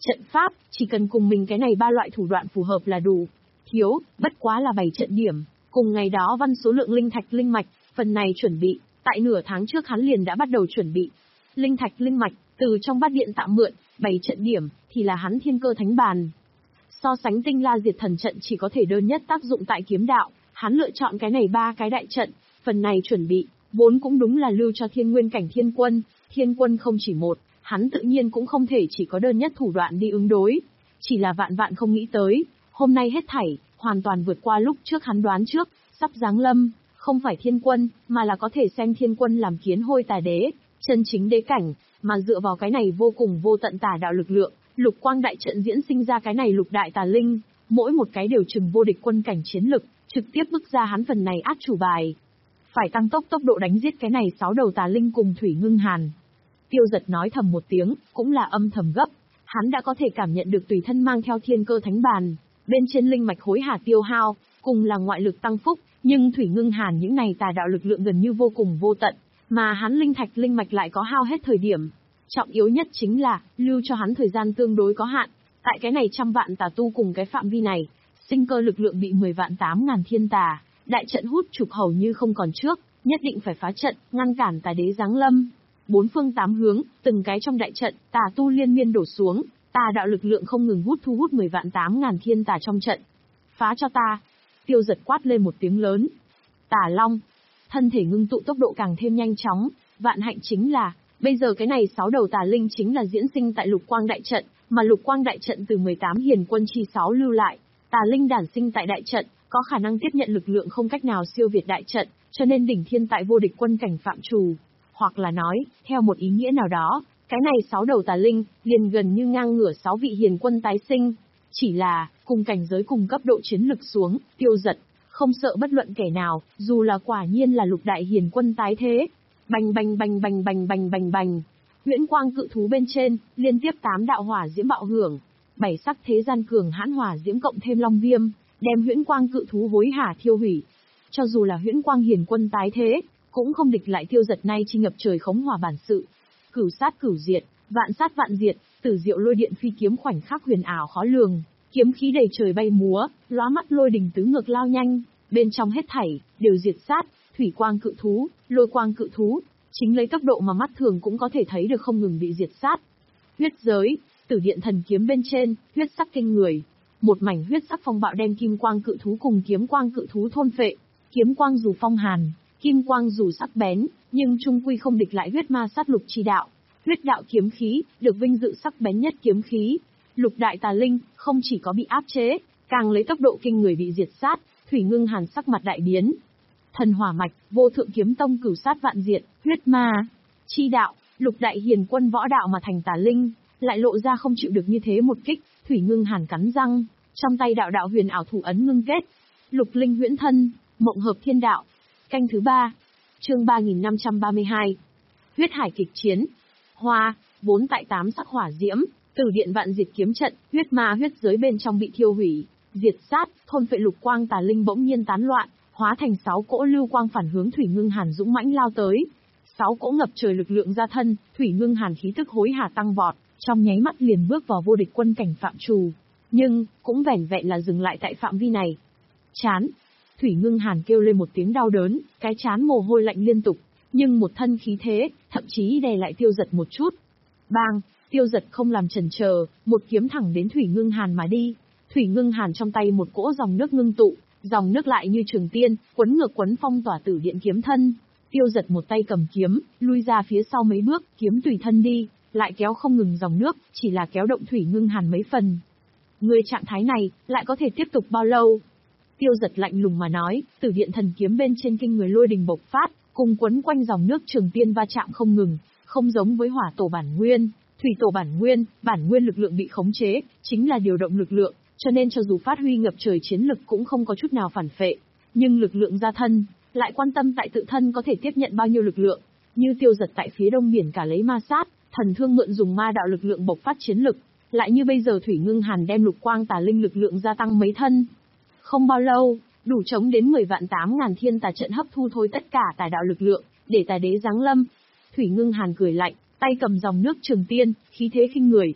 Trận pháp, chỉ cần cùng mình cái này ba loại thủ đoạn phù hợp là đủ. Thiếu, bất quá là bảy trận điểm, cùng ngày đó văn số lượng linh thạch linh mạch, phần này chuẩn bị, tại nửa tháng trước hắn liền đã bắt đầu chuẩn bị. Linh thạch linh mạch, từ trong bát điện tạm mượn, bảy trận điểm, thì là hắn thiên cơ thánh bàn. So sánh tinh la diệt thần trận chỉ có thể đơn nhất tác dụng tại kiếm đạo, hắn lựa chọn cái này ba cái đại trận, phần này chuẩn bị, vốn cũng đúng là lưu cho thiên nguyên cảnh thiên quân, thiên quân không chỉ một, hắn tự nhiên cũng không thể chỉ có đơn nhất thủ đoạn đi ứng đối. Chỉ là vạn vạn không nghĩ tới, hôm nay hết thảy, hoàn toàn vượt qua lúc trước hắn đoán trước, sắp giáng lâm, không phải thiên quân, mà là có thể xem thiên quân làm kiến hôi tà đế, chân chính đế cảnh, mà dựa vào cái này vô cùng vô tận tà đạo lực lượng, lục quang đại trận diễn sinh ra cái này lục đại tà linh, mỗi một cái đều chừng vô địch quân cảnh chiến lực, trực tiếp bức ra hắn phần này át chủ bài. Phải tăng tốc tốc độ đánh giết cái này sáu đầu tà linh cùng Thủy Ngưng Hàn. Tiêu Giật nói thầm một tiếng, cũng là âm thầm gấp, hắn đã có thể cảm nhận được tùy thân mang theo thiên cơ thánh bàn, bên trên linh mạch hối hả tiêu hao, cùng là ngoại lực tăng phúc, nhưng Thủy Ngưng Hàn những này tà đạo lực lượng gần như vô cùng vô tận, mà hắn linh thạch linh mạch lại có hao hết thời điểm. Trọng yếu nhất chính là, lưu cho hắn thời gian tương đối có hạn, tại cái này trăm vạn tà tu cùng cái phạm vi này, sinh cơ lực lượng bị mười vạn tám ngàn thiên tà, đại trận hút trục hầu như không còn trước, nhất định phải phá trận, ngăn cản tà đế giáng lâm. Bốn phương tám hướng, từng cái trong đại trận, tà tu liên miên đổ xuống, tà đạo lực lượng không ngừng hút thu hút mười vạn tám ngàn thiên tà trong trận. Phá cho ta! Tiêu Giật quát lên một tiếng lớn. Tà Long, thân thể ngưng tụ tốc độ càng thêm nhanh chóng, vạn hạnh chính là, bây giờ cái này sáu đầu tà linh chính là diễn sinh tại lục quang đại trận, mà lục quang đại trận từ mười tám hiền quân chi sáu lưu lại, tà linh đản sinh tại đại trận, có khả năng tiếp nhận lực lượng không cách nào siêu việt đại trận, cho nên đỉnh thiên tại vô địch quân cảnh phạm trù. Hoặc là nói, theo một ý nghĩa nào đó, cái này sáu đầu tà linh, liền gần như ngang ngửa sáu vị hiền quân tái sinh. Chỉ là, cùng cảnh giới cùng cấp độ chiến lực xuống, Tiêu Giật, không sợ bất luận kẻ nào, dù là quả nhiên là lục đại hiền quân tái thế. Bành bành bành bành bành bành bành bành. Huyễn quang cự thú bên trên, liên tiếp tám đạo hỏa diễm bạo hưởng, bảy sắc thế gian cường hãn hỏa diễm cộng thêm long viêm, đem huyễn quang cự thú hối hả thiêu hủy. Cho dù là huyễn quang hiền quân tái thế, cũng không địch lại Tiêu Giật nay chi ngập trời khống hỏa bản sự. Cửu sát cửu diệt, vạn sát vạn diệt, tử diệu lôi điện phi kiếm khoảnh khắc huyền ảo khó lường, kiếm khí đầy trời bay múa, lóa mắt lôi đình tứ ngược lao nhanh, bên trong hết thảy đều diệt sát, thủy quang cự thú, lôi quang cự thú, chính lấy tốc độ mà mắt thường cũng có thể thấy được không ngừng bị diệt sát. Huyết giới, tử điện thần kiếm bên trên, huyết sắc kinh người, một mảnh huyết sắc phong bạo đem kim quang cự thú cùng kiếm quang cự thú thôn phệ, kiếm quang dù phong hàn, kim quang dù sắc bén, nhưng trung quy không địch lại huyết ma sát lục chi đạo. Huyết đạo kiếm khí, được vinh dự sắc bén nhất kiếm khí. Lục đại tà linh, không chỉ có bị áp chế, càng lấy tốc độ kinh người bị diệt sát, Thủy Ngưng Hàn sắc mặt đại biến. Thần hỏa mạch, vô thượng kiếm tông cửu sát vạn diệt, huyết ma chi đạo, lục đại hiền quân võ đạo mà thành tà linh, lại lộ ra không chịu được như thế một kích. Thủy Ngưng Hàn cắn răng, trong tay đạo đạo huyền ảo thủ ấn ngưng kết. Lục linh huyễn thân, mộng hợp thiên đạo. Canh thứ ba, chương ba nghìn năm trăm ba mươi hai. Huyết hải kịch chiến. Hoa, vốn tại tám sắc hỏa diễm, tử điện vạn diệt kiếm trận, huyết ma huyết giới bên trong bị thiêu hủy, diệt sát, thôn phệ lục quang tà linh bỗng nhiên tán loạn, hóa thành sáu cỗ lưu quang phản hướng Thủy Ngưng Hàn dũng mãnh lao tới. Sáu cỗ ngập trời lực lượng ra thân, Thủy Ngưng Hàn khí tức hối hả tăng vọt, trong nháy mắt liền bước vào vô địch quân cảnh phạm trù, nhưng cũng vẻn vẹn là dừng lại tại phạm vi này. Chán. Thủy Ngưng Hàn kêu lên một tiếng đau đớn, cái chán mồ hôi lạnh liên tục, nhưng một thân khí thế, thậm chí đè lại Tiêu Giật một chút. Bang, Tiêu Giật không làm chần chờ, một kiếm thẳng đến Thủy Ngưng Hàn mà đi. Thủy Ngưng Hàn trong tay một cỗ dòng nước ngưng tụ, dòng nước lại như trường tiên, quấn ngược quấn phong tỏa tử điện kiếm thân. Tiêu Giật một tay cầm kiếm, lui ra phía sau mấy bước, kiếm tùy thân đi, lại kéo không ngừng dòng nước, chỉ là kéo động Thủy Ngưng Hàn mấy phần. Người trạng thái này, lại có thể tiếp tục bao lâu? Tiêu Giật lạnh lùng mà nói, tử điện thần kiếm bên trên kinh người lôi đình bộc phát, cùng quấn quanh dòng nước trường tiên va chạm không ngừng, không giống với hỏa tổ bản nguyên, thủy tổ bản nguyên, bản nguyên lực lượng bị khống chế, chính là điều động lực lượng, cho nên cho dù phát huy ngập trời chiến lực cũng không có chút nào phản phệ, nhưng lực lượng ra thân, lại quan tâm tại tự thân có thể tiếp nhận bao nhiêu lực lượng, như Tiêu Giật tại phía đông biển cả lấy ma sát, thần thương mượn dùng ma đạo lực lượng bộc phát chiến lực, lại như bây giờ Thủy Ngưng Hàn đem lục quang tà linh lực lượng gia tăng mấy thân. Không bao lâu, đủ chống đến mười vạn tám ngàn thiên tà trận hấp thu thôi tất cả tà đạo lực lượng, để tà đế giáng lâm. Thủy Ngưng Hàn cười lạnh, tay cầm dòng nước trường tiên, khí thế khinh người.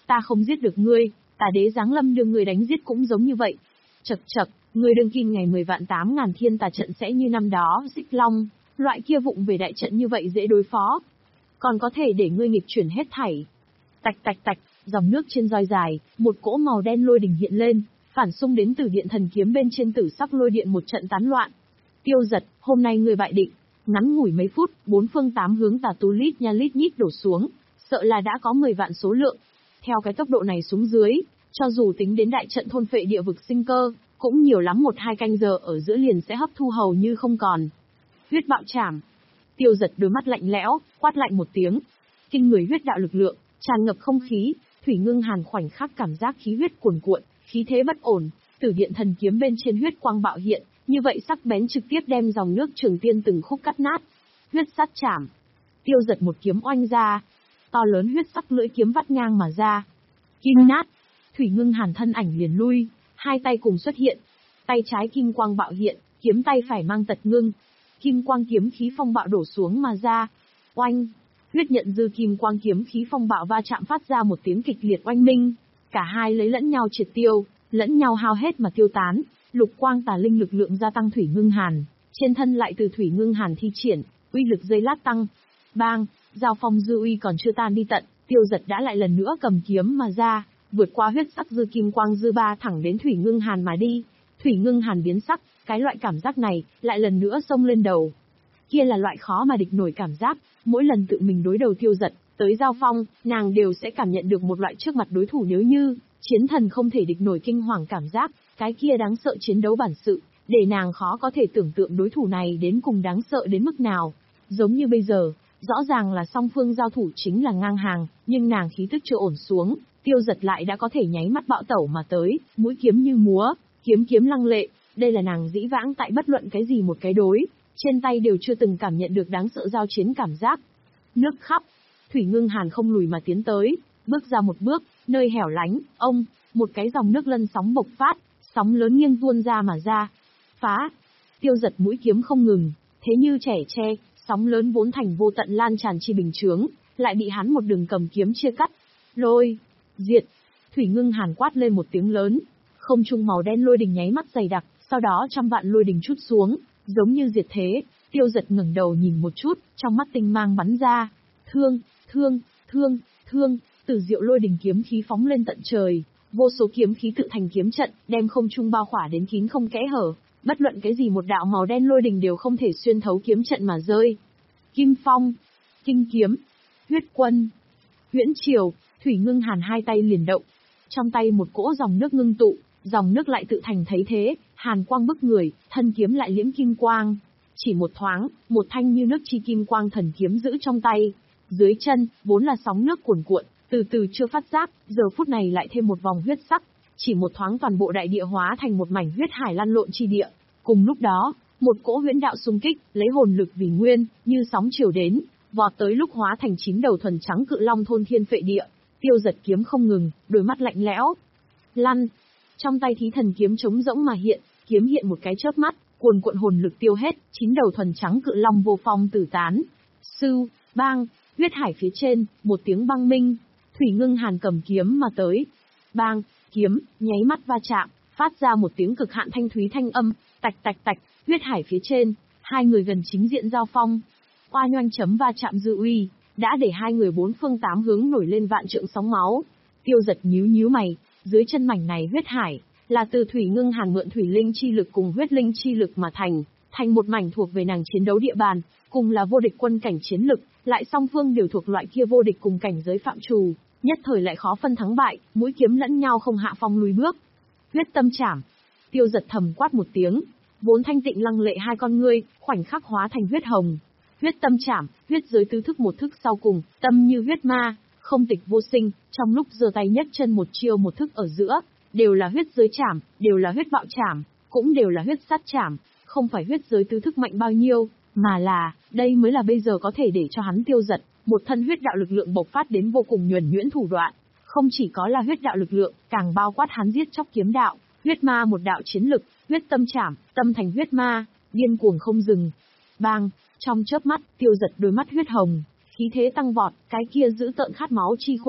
Ta không giết được ngươi, Tà đế giáng lâm đưa ngươi đánh giết cũng giống như vậy. Chậc chậc, ngươi đương kim ngày mười vạn tám ngàn thiên tà trận sẽ như năm đó, Xích Long, loại kia vụng về đại trận như vậy dễ đối phó. Còn có thể để ngươi nghịch chuyển hết thảy. Tạch tạch tạch, dòng nước trên roi dài, một cỗ màu đen lôi đình hiện lên, phản xung đến từ điện thần kiếm bên trên tử sắc lôi điện một trận tán loạn. Tiêu Giật, hôm nay ngươi bại định. Ngắn ngủi mấy phút, bốn phương tám hướng tà tu lít nha lít nhít đổ xuống, sợ là đã có mười vạn số lượng. Theo cái tốc độ này xuống dưới, cho dù tính đến đại trận thôn phệ địa vực sinh cơ, cũng nhiều lắm một hai canh giờ ở giữa liền sẽ hấp thu hầu như không còn. Huyết bạo chảm. Tiêu Giật đôi mắt lạnh lẽo, quát lạnh một tiếng. Kinh người huyết đạo lực lượng, tràn ngập không khí, Thủy Ngưng Hàn khoảnh khắc cảm giác khí huyết cuồn cuộn, khí thế bất ổn, Tử điện thần kiếm bên trên huyết quang bạo hiện, như vậy sắc bén trực tiếp đem dòng nước Trường Tiên từng khúc cắt nát. Huyết sát chảm. Tiêu Giật một kiếm oanh ra, to lớn huyết sắc lưỡi kiếm vắt ngang mà ra. Kim nát. Thủy Ngưng Hàn thân ảnh liền lui, hai tay cùng xuất hiện. Tay trái kim quang bạo hiện, kiếm tay phải mang tật ngưng. Kim quang kiếm khí phong bạo đổ xuống mà ra. Oanh. Huyết nhận dư kim quang kiếm khí phong bạo va chạm phát ra một tiếng kịch liệt oanh minh. Cả hai lấy lẫn nhau triệt tiêu, lẫn nhau hao hết mà tiêu tán. Lục quang tà linh lực lượng gia tăng Thủy Ngưng Hàn, trên thân lại từ Thủy Ngưng Hàn thi triển, uy lực giây lát tăng. Bang, giao phong dư uy còn chưa tan đi tận, Tiêu Giật đã lại lần nữa cầm kiếm mà ra, vượt qua huyết sắc dư kim quang dư ba thẳng đến Thủy Ngưng Hàn mà đi. Thủy Ngưng Hàn biến sắc, cái loại cảm giác này lại lần nữa xông lên đầu. Kia là loại khó mà địch nổi cảm giác, mỗi lần tự mình đối đầu Tiêu Giật, tới giao phong, nàng đều sẽ cảm nhận được một loại trước mặt đối thủ nếu như chiến thần không thể địch nổi kinh hoàng cảm giác, cái kia đáng sợ chiến đấu bản sự, để nàng khó có thể tưởng tượng đối thủ này đến cùng đáng sợ đến mức nào. Giống như bây giờ, rõ ràng là song phương giao thủ chính là ngang hàng, nhưng nàng khí tức chưa ổn xuống, Tiêu Giật lại đã có thể nháy mắt bạo tẩu mà tới, mũi kiếm như múa, kiếm kiếm lăng lệ, đây là nàng dĩ vãng tại bất luận cái gì một cái đối, trên tay đều chưa từng cảm nhận được đáng sợ giao chiến cảm giác. Nước khắp, Thủy Ngưng Hàn không lùi mà tiến tới, bước ra một bước, nơi hẻo lánh, ông, một cái dòng nước lân sóng bộc phát, sóng lớn nghiêng tuôn ra mà ra. Phá! Tiêu Giật mũi kiếm không ngừng, thế như trẻ tre, sóng lớn vốn thành vô tận lan tràn chi bình chướng, lại bị hắn một đường cầm kiếm chia cắt. Lôi! Diệt! Thủy Ngưng Hàn quát lên một tiếng lớn, không trung màu đen lôi đình nháy mắt dày đặc, sau đó trăm vạn lôi đình trút xuống, giống như diệt thế. Tiêu Giật ngẩng đầu nhìn một chút, trong mắt tinh mang bắn ra. Thương! Thương! Thương! Thương! Từ diệu lôi đình kiếm khí phóng lên tận trời, vô số kiếm khí tự thành kiếm trận, đem không trung bao khỏa đến kín không kẽ hở, bất luận cái gì một đạo màu đen lôi đình đều không thể xuyên thấu kiếm trận mà rơi. Kim phong, kinh kiếm, huyết quân, huyễn triều, Thủy Ngưng Hàn hai tay liền động, trong tay một cỗ dòng nước ngưng tụ, dòng nước lại tự thành thấy thế, hàn quang bức người, thân kiếm lại liễm kim quang. Chỉ một thoáng, một thanh như nước chi kim quang thần kiếm giữ trong tay, dưới chân vốn là sóng nước cuồn cuộn. Từ từ chưa phát giác, giờ phút này lại thêm một vòng huyết sắc, chỉ một thoáng toàn bộ đại địa hóa thành một mảnh huyết hải lăn lộn chi địa. Cùng lúc đó, một cỗ huyễn đạo xung kích, lấy hồn lực vì nguyên, như sóng chiều đến, vọt tới lúc hóa thành chín đầu thuần trắng cự long thôn thiên phệ địa. Tiêu Giật kiếm không ngừng, đôi mắt lạnh lẽo. Lăn, trong tay thí thần kiếm trống rỗng mà hiện, kiếm hiện một cái chớp mắt, cuồn cuộn hồn lực tiêu hết, chín đầu thuần trắng cự long vô phong tử tán. Sưu, bang, huyết hải phía trên, một tiếng băng minh. Thủy Ngưng Hàn cầm kiếm mà tới. Bang, kiếm, nháy mắt va chạm, phát ra một tiếng cực hạn thanh thúy thanh âm, tạch tạch tạch, huyết hải phía trên, hai người gần chính diện giao phong. Oa nhoanh chấm va chạm dư uy, đã để hai người bốn phương tám hướng nổi lên vạn trượng sóng máu. Tiêu Giật nhíu nhíu mày, dưới chân mảnh này huyết hải, là từ Thủy Ngưng Hàn mượn thủy linh chi lực cùng huyết linh chi lực mà thành, thành một mảnh thuộc về nàng chiến đấu địa bàn, cùng là vô địch quân cảnh chiến lực, lại song phương đều thuộc loại kia vô địch cùng cảnh giới phạm trù. Nhất thời lại khó phân thắng bại, mũi kiếm lẫn nhau không hạ phong lùi bước. Huyết tâm chảm. Tiêu Giật thầm quát một tiếng, vốn thanh tịnh lăng lệ hai con ngươi, khoảnh khắc hóa thành huyết hồng. Huyết tâm chảm, huyết giới tứ thức một thức sau cùng, tâm như huyết ma, không tịch vô sinh, trong lúc giơ tay nhấc chân một chiêu một thức ở giữa, đều là huyết giới chảm, đều là huyết bạo chảm, cũng đều là huyết sát chảm, không phải huyết giới tứ thức mạnh bao nhiêu, mà là, đây mới là bây giờ có thể để cho hắn Tiêu Giật một thân huyết đạo lực lượng bộc phát đến vô cùng nhuần nhuyễn thủ đoạn, không chỉ có là huyết đạo lực lượng, càng bao quát hắn giết chóc kiếm đạo, huyết ma một đạo chiến lực, huyết tâm chảm, tâm thành huyết ma, điên cuồng không dừng. Bang, trong chớp mắt, Tiêu Giật đôi mắt huyết hồng, khí thế tăng vọt, cái kia giữ tợn khát máu chi khuôn mặt,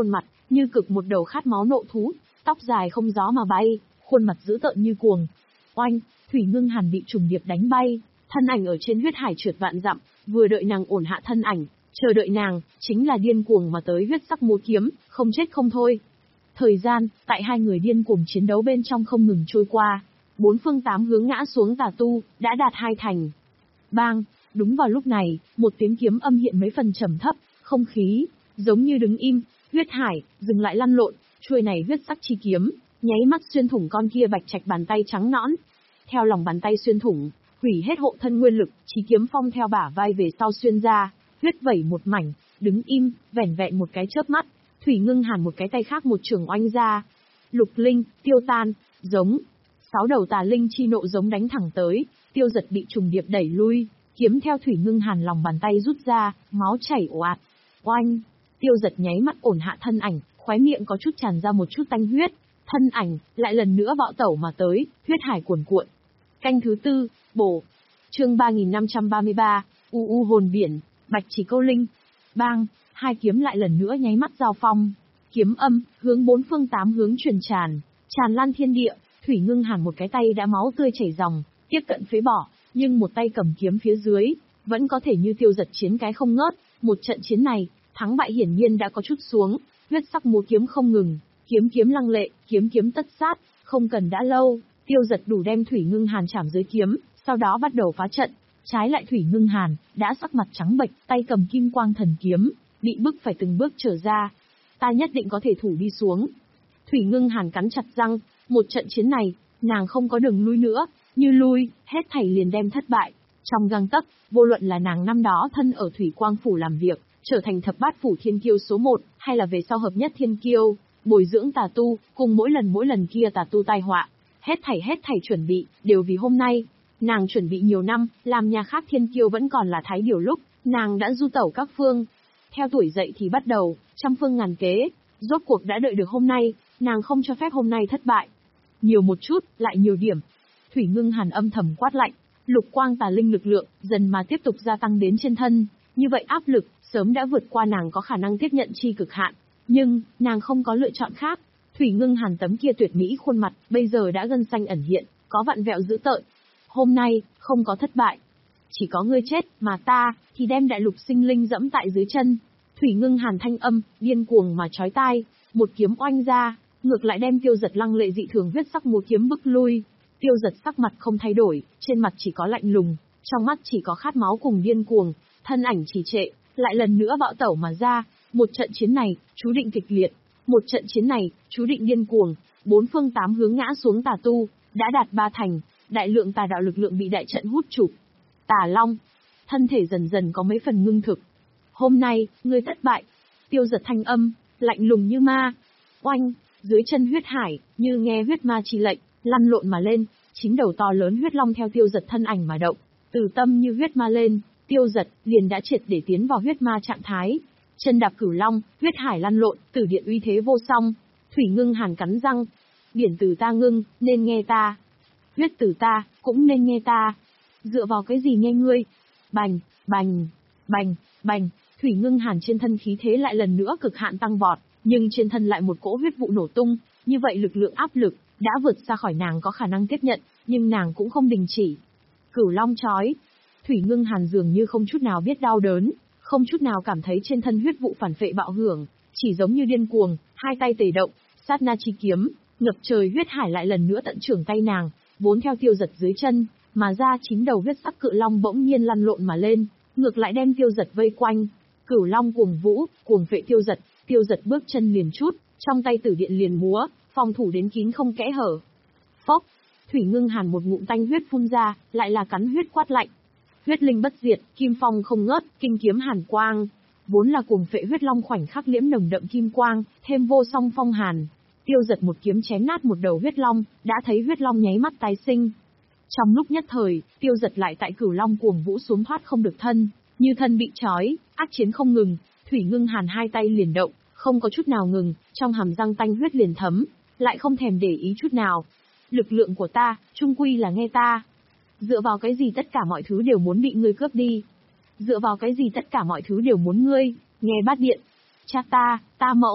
như cực một đầu khát máu nộ thú, tóc dài không gió mà bay, khuôn mặt dữ tợn như cuồng. Oanh, Thủy Ngưng Hàn bị trùng điệp đánh bay, thân ảnh ở trên huyết hải trượt vạn dặm, vừa đợi nàng ổn hạ thân ảnh, chờ đợi nàng, chính là điên cuồng mà tới huyết sắc múa kiếm, không chết không thôi. Thời gian, tại hai người điên cuồng chiến đấu bên trong không ngừng trôi qua, bốn phương tám hướng ngã xuống tà tu, đã đạt hai thành. Bang, đúng vào lúc này, một tiếng kiếm âm hiện mấy phần trầm thấp, không khí, giống như đứng im, huyết hải, dừng lại lăn lộn, chuôi này huyết sắc chi kiếm, nháy mắt xuyên thủng con kia bạch trạch bàn tay trắng nõn. Theo lòng bàn tay xuyên thủng, hủy hết hộ thân nguyên lực, chi kiếm phong theo bả vai về sau xuyên ra, huyết vẩy một mảnh, đứng im, vẻn vẹn một cái chớp mắt, Thủy Ngưng Hàn một cái tay khác một trường oanh ra. Lục linh, tiêu tan, giống. Sáu đầu tà linh chi nộ giống đánh thẳng tới, Tiêu Giật bị trùng điệp đẩy lui, kiếm theo Thủy Ngưng Hàn lòng bàn tay rút ra, máu chảy ồ ạt. Oanh! Tiêu Giật nháy mắt ổn hạ thân ảnh, khóe miệng có chút tràn ra một chút tanh huyết, thân ảnh lại lần nữa bạo tẩu mà tới, huyết hải cuồn cuộn. Canh thứ tư, bổ. Chương ba nghìn năm trăm ba mươi ba, U U hồn biển, Bạch Chỉ Câu Linh. Bang, hai kiếm lại lần nữa nháy mắt giao phong. Kiếm âm, hướng bốn phương tám hướng truyền tràn, tràn lan thiên địa, Thủy Ngưng Hàn một cái tay đã máu tươi chảy ròng, tiếp cận phế bỏ, nhưng một tay cầm kiếm phía dưới, vẫn có thể như Tiêu Giật chiến cái không ngớt, một trận chiến này, thắng bại hiển nhiên đã có chút xuống, huyết sắc múa kiếm không ngừng, kiếm kiếm lăng lệ, kiếm kiếm tất sát, không cần đã lâu, Tiêu Giật đủ đem Thủy Ngưng Hàn chạm dưới kiếm, sau đó bắt đầu phá trận. Trái lại Thủy Ngưng Hàn, đã sắc mặt trắng bệch, tay cầm kim quang thần kiếm, bị bức phải từng bước trở ra. Ta nhất định có thể thủ đi xuống. Thủy Ngưng Hàn cắn chặt răng, một trận chiến này, nàng không có đường lui nữa, như lui, hết thảy liền đem thất bại. Trong gang tấc, vô luận là nàng năm đó thân ở Thủy Quang Phủ làm việc, trở thành thập bát phủ thiên kiêu số một, hay là về sau hợp nhất thiên kiêu, bồi dưỡng tà tu, cùng mỗi lần mỗi lần kia tà tu tai họa, hết thảy hết thảy chuẩn bị, đều vì hôm nay. Nàng chuẩn bị nhiều năm, làm nhà khác thiên kiêu vẫn còn là thái điều lúc, nàng đã du tẩu các phương. Theo tuổi dậy thì bắt đầu, trăm phương ngàn kế, rốt cuộc đã đợi được hôm nay, nàng không cho phép hôm nay thất bại. Nhiều một chút, lại nhiều điểm. Thủy Ngưng Hàn âm thầm quát lạnh, lục quang tà linh lực lượng, dần mà tiếp tục gia tăng đến trên thân. Như vậy áp lực, sớm đã vượt qua nàng có khả năng tiếp nhận chi cực hạn. Nhưng, nàng không có lựa chọn khác. Thủy Ngưng Hàn tấm kia tuyệt mỹ khuôn mặt, bây giờ đã gân xanh ẩn hiện, có vặn vẹo dữ tợn. Hôm nay, không có thất bại. Chỉ có ngươi chết, mà ta, thì đem đại lục sinh linh dẫm tại dưới chân. Thủy Ngưng Hàn thanh âm, điên cuồng mà chói tai, một kiếm oanh ra, ngược lại đem Tiêu Giật lăng lệ dị thường huyết sắc múa kiếm bức lui. Tiêu Giật sắc mặt không thay đổi, trên mặt chỉ có lạnh lùng, trong mắt chỉ có khát máu cùng điên cuồng, thân ảnh trì trệ, lại lần nữa bạo tẩu mà ra. Một trận chiến này, chú định kịch liệt. Một trận chiến này, chú định điên cuồng, bốn phương tám hướng ngã xuống tà tu, đã đạt ba thành. Đại lượng tà đạo lực lượng bị đại trận hút chụp. Tà Long, thân thể dần dần có mấy phần ngưng thực. Hôm nay, ngươi thất bại. Tiêu Giật thanh âm, lạnh lùng như ma. Oanh, dưới chân huyết hải, như nghe huyết ma chi lệnh, lăn lộn mà lên, chín đầu to lớn huyết long theo Tiêu Giật thân ảnh mà động. Từ tâm như huyết ma lên, Tiêu Giật liền đã triệt để tiến vào huyết ma trạng thái. Chân đạp cửu long, huyết hải lăn lộn, tử điện uy thế vô song. Thủy Ngưng Hàn cắn răng, điển từ ta ngưng, nên nghe ta. Huyết tử ta, cũng nên nghe ta. Dựa vào cái gì nghe ngươi? Bành, bành, bành, bành, Thủy Ngưng Hàn trên thân khí thế lại lần nữa cực hạn tăng vọt, nhưng trên thân lại một cỗ huyết vụ nổ tung, như vậy lực lượng áp lực, đã vượt xa khỏi nàng có khả năng tiếp nhận, nhưng nàng cũng không đình chỉ. Cửu long chói, Thủy Ngưng Hàn dường như không chút nào biết đau đớn, không chút nào cảm thấy trên thân huyết vụ phản phệ bạo hưởng, chỉ giống như điên cuồng, hai tay tề động, sát na chi kiếm, ngập trời huyết hải lại lần nữa tận trưởng tay nàng. Vốn theo Tiêu Giật dưới chân, mà ra chín đầu huyết sắc cự long bỗng nhiên lăn lộn mà lên, ngược lại đem Tiêu Giật vây quanh. Cửu long cuồng vũ, cuồng phệ Tiêu Giật, Tiêu Giật bước chân liền chút, trong tay tử điện liền múa, phòng thủ đến kín không kẽ hở. Phốc, Thủy Ngưng Hàn một ngụm tanh huyết phun ra, lại là cắn huyết quát lạnh. Huyết linh bất diệt, kim phong không ngớt, kinh kiếm hàn quang. Vốn là cuồng phệ huyết long khoảnh khắc liễm nồng đậm kim quang, thêm vô song phong hàn. Tiêu Giật một kiếm chém nát một đầu huyết long, đã thấy huyết long nháy mắt tái sinh. Trong lúc nhất thời, Tiêu Giật lại tại cửu long cuồng vũ xuống thoát không được thân, như thân bị trói, ác chiến không ngừng. Thủy Ngưng Hàn hai tay liền động, không có chút nào ngừng, trong hàm răng tanh huyết liền thấm, lại không thèm để ý chút nào. Lực lượng của ta, chung quy là nghe ta. Dựa vào cái gì tất cả mọi thứ đều muốn bị ngươi cướp đi? Dựa vào cái gì tất cả mọi thứ đều muốn ngươi, nghe bát điện? Cha ta, ta mẫu,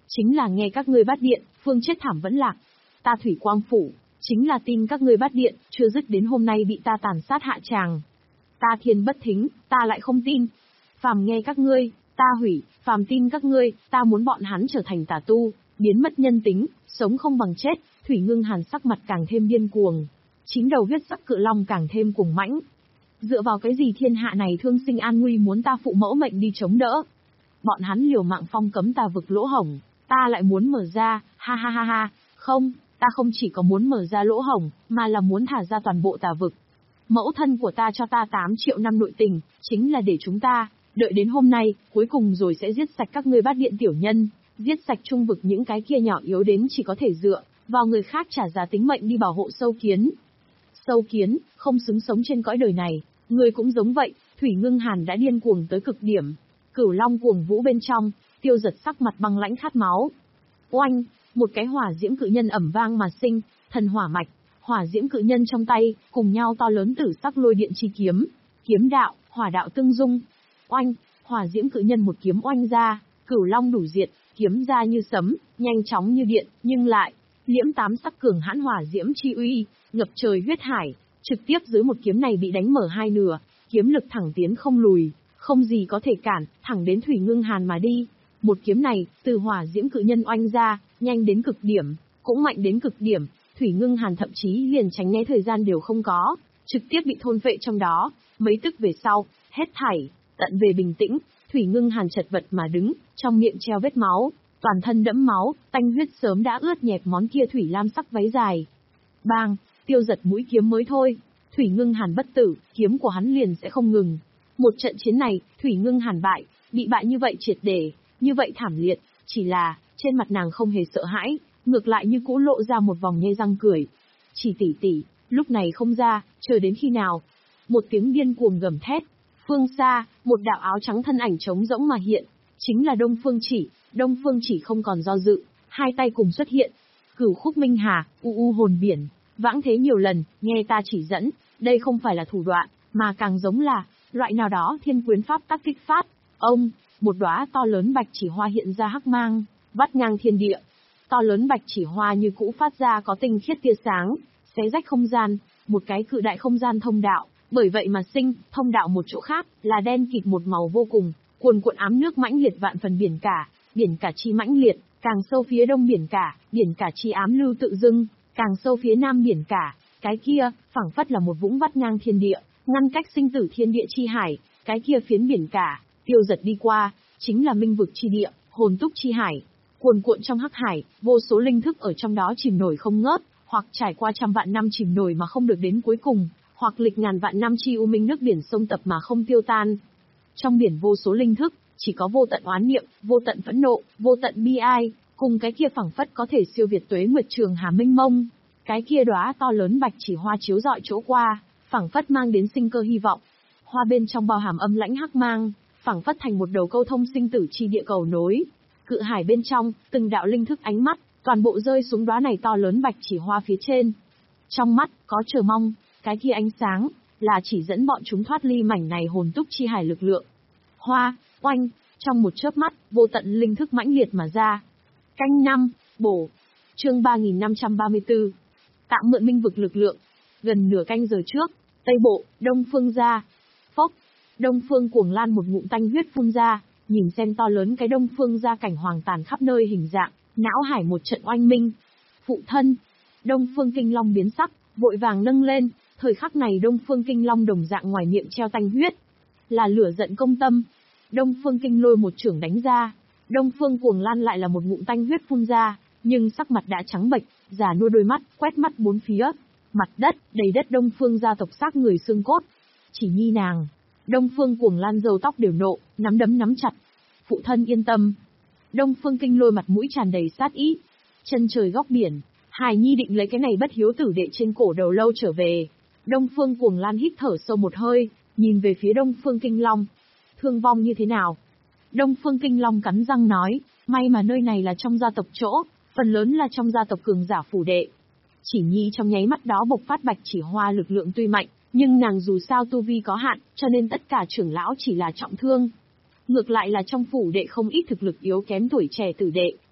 chính là nghe các ngươi bắt điện, phương chết thảm vẫn lạc. Ta Thủy Quang Phủ, chính là tin các ngươi bắt điện, chưa dứt đến hôm nay bị ta tàn sát hạ tràng. Ta Thiên Bất Thính, ta lại không tin. Phàm nghe các ngươi, ta hủy, phàm tin các ngươi, ta muốn bọn hắn trở thành tà tu, biến mất nhân tính, sống không bằng chết. Thủy Ngưng Hàn sắc mặt càng thêm điên cuồng, chín đầu huyết sắc cự long càng thêm cuồng mãnh. Dựa vào cái gì thiên hạ này thương sinh an nguy muốn ta phụ mẫu mệnh đi chống đỡ? Bọn hắn liều mạng phong cấm tà vực lỗ hổng, ta lại muốn mở ra, ha ha ha ha, không, ta không chỉ có muốn mở ra lỗ hổng, mà là muốn thả ra toàn bộ tà vực. Mẫu thân của ta cho ta tám triệu năm nội tình, chính là để chúng ta, đợi đến hôm nay, cuối cùng rồi sẽ giết sạch các ngươi bát điện tiểu nhân, giết sạch trung vực những cái kia nhỏ yếu đến chỉ có thể dựa vào người khác trả giá tính mệnh đi bảo hộ sâu kiến. Sâu kiến, không xứng sống trên cõi đời này, người cũng giống vậy. Thủy Ngưng Hàn đã điên cuồng tới cực điểm. Cửu long cuồng vũ bên trong, Tiêu Giật sắc mặt băng lãnh khát máu. Oanh, một cái hỏa diễm cự nhân ẩm vang mà sinh, thần hỏa mạch, hỏa diễm cự nhân trong tay, cùng nhau to lớn tử sắc lôi điện chi kiếm, kiếm đạo, hỏa đạo tương dung. Oanh, hỏa diễm cự nhân một kiếm oanh ra, cửu long đủ diệt, kiếm ra như sấm, nhanh chóng như điện, nhưng lại liễm tám sắc cường hãn hỏa diễm chi uy, ngập trời huyết hải, trực tiếp dưới một kiếm này bị đánh mở hai nửa, kiếm lực thẳng tiến không lùi, không gì có thể cản, thẳng đến Thủy Ngưng Hàn mà đi. Một kiếm này, từ hỏa diễm cự nhân oanh ra, nhanh đến cực điểm, cũng mạnh đến cực điểm, Thủy Ngưng Hàn thậm chí liền tránh né thời gian đều không có, trực tiếp bị thôn phệ trong đó. Mấy tức về sau, hết thảy tận về bình tĩnh, Thủy Ngưng Hàn chật vật mà đứng, trong miệng treo vết máu, toàn thân đẫm máu, tanh huyết sớm đã ướt nhẹp món kia thủy lam sắc váy dài. Bang, Tiêu Giật mũi kiếm mới thôi, Thủy Ngưng Hàn bất tử, kiếm của hắn liền sẽ không ngừng. Một trận chiến này, Thủy Ngưng Hàn bại, bị bại như vậy triệt để, như vậy thảm liệt, chỉ là, trên mặt nàng không hề sợ hãi, ngược lại như cũ lộ ra một vòng nhe răng cười. Chỉ tỷ tỷ, lúc này không ra, chờ đến khi nào? Một tiếng điên cuồng gầm thét. Phương xa, một đạo áo trắng thân ảnh trống rỗng mà hiện, chính là Đông Phương Chỉ. Đông Phương Chỉ không còn do dự, hai tay cùng xuất hiện. Cửu khúc minh hà, u u hồn biển, vãng thế nhiều lần, nghe ta chỉ dẫn, đây không phải là thủ đoạn, mà càng giống là loại nào đó thiên quyến pháp tắc kích phát. Ông, một đóa to lớn bạch chỉ hoa hiện ra hắc mang, vắt ngang thiên địa. To lớn bạch chỉ hoa như cũ phát ra có tinh khiết tia sáng, xé rách không gian, một cái cự đại không gian thông đạo, bởi vậy mà sinh, thông đạo một chỗ khác, là đen kịt một màu vô cùng, cuồn cuộn ám nước mãnh liệt vạn phần biển cả, biển cả chi mãnh liệt, càng sâu phía đông biển cả, biển cả chi ám lưu tự dưng, càng sâu phía nam biển cả, cái kia, phảng phất là một vũng vắt ngang thiên địa, ngăn cách sinh tử thiên địa chi hải, cái kia phiến biển cả, Tiêu Giật đi qua, chính là minh vực chi địa, hồn túc chi hải. Cuồn cuộn trong hắc hải, vô số linh thức ở trong đó chìm nổi không ngớt, hoặc trải qua trăm vạn năm chìm nổi mà không được đến cuối cùng, hoặc lịch ngàn vạn năm chi u minh nước biển sông tập mà không tiêu tan. Trong biển vô số linh thức, chỉ có vô tận oán niệm, vô tận phẫn nộ, vô tận bi ai, cùng cái kia phảng phất có thể siêu việt tuế nguyệt trường hà minh mông. Cái kia đóa to lớn bạch chỉ hoa chiếu rọi chỗ qua, phảng phất mang đến sinh cơ hy vọng. Hoa bên trong bao hàm âm lãnh hắc mang, phảng phất thành một đầu câu thông sinh tử chi địa cầu nối. Cự hải bên trong, từng đạo linh thức ánh mắt, toàn bộ rơi xuống đóa này to lớn bạch chỉ hoa phía trên. Trong mắt, có chờ mong, cái kia ánh sáng, là chỉ dẫn bọn chúng thoát ly mảnh này hồn túc chi hải lực lượng. Hoa, oanh, trong một chớp mắt, vô tận linh thức mãnh liệt mà ra. Canh năm, bổ. Chương ba nghìn năm trăm ba mươi tư. Tạm mượn minh vực lực lượng. Gần nửa canh giờ trước, Tây Bộ, Đông Phương ra. Phốc, Đông Phương cuồng lan một ngụm tanh huyết phun ra, nhìn xem to lớn cái Đông Phương ra cảnh hoàng tàn khắp nơi hình dạng, não hải một trận oanh minh. Phụ thân, Đông Phương Kinh Long biến sắc, vội vàng nâng lên, thời khắc này Đông Phương Kinh Long đồng dạng ngoài miệng treo tanh huyết, là lửa giận công tâm. Đông Phương Kinh Lôi một chưởng đánh ra, Đông Phương cuồng lan lại là một ngụm tanh huyết phun ra, nhưng sắc mặt đã trắng bệch, già nua đôi mắt, quét mắt bốn phía, mặt đất, đầy đất Đông Phương gia tộc xác người xương cốt. Chỉ nhi nàng, Đông Phương cuồng lan râu tóc đều nộ, nắm đấm nắm chặt. Phụ thân yên tâm. Đông Phương Kinh Lôi mặt mũi tràn đầy sát ý. Chân trời góc biển, Hải Nhi định lấy cái này bất hiếu tử đệ trên cổ đầu lâu trở về. Đông Phương cuồng lan hít thở sâu một hơi, nhìn về phía Đông Phương Kinh Long. Thương vong như thế nào? Đông Phương Kinh Long cắn răng nói, may mà nơi này là trong gia tộc chỗ, phần lớn là trong gia tộc cường giả phủ đệ. Chỉ nhi trong nháy mắt đó bộc phát bạch chỉ hoa lực lượng tuy mạnh, nhưng nàng dù sao tu vi có hạn, cho nên tất cả trưởng lão chỉ là trọng thương. Ngược lại là trong phủ đệ không ít thực lực yếu kém tuổi trẻ tử đệ,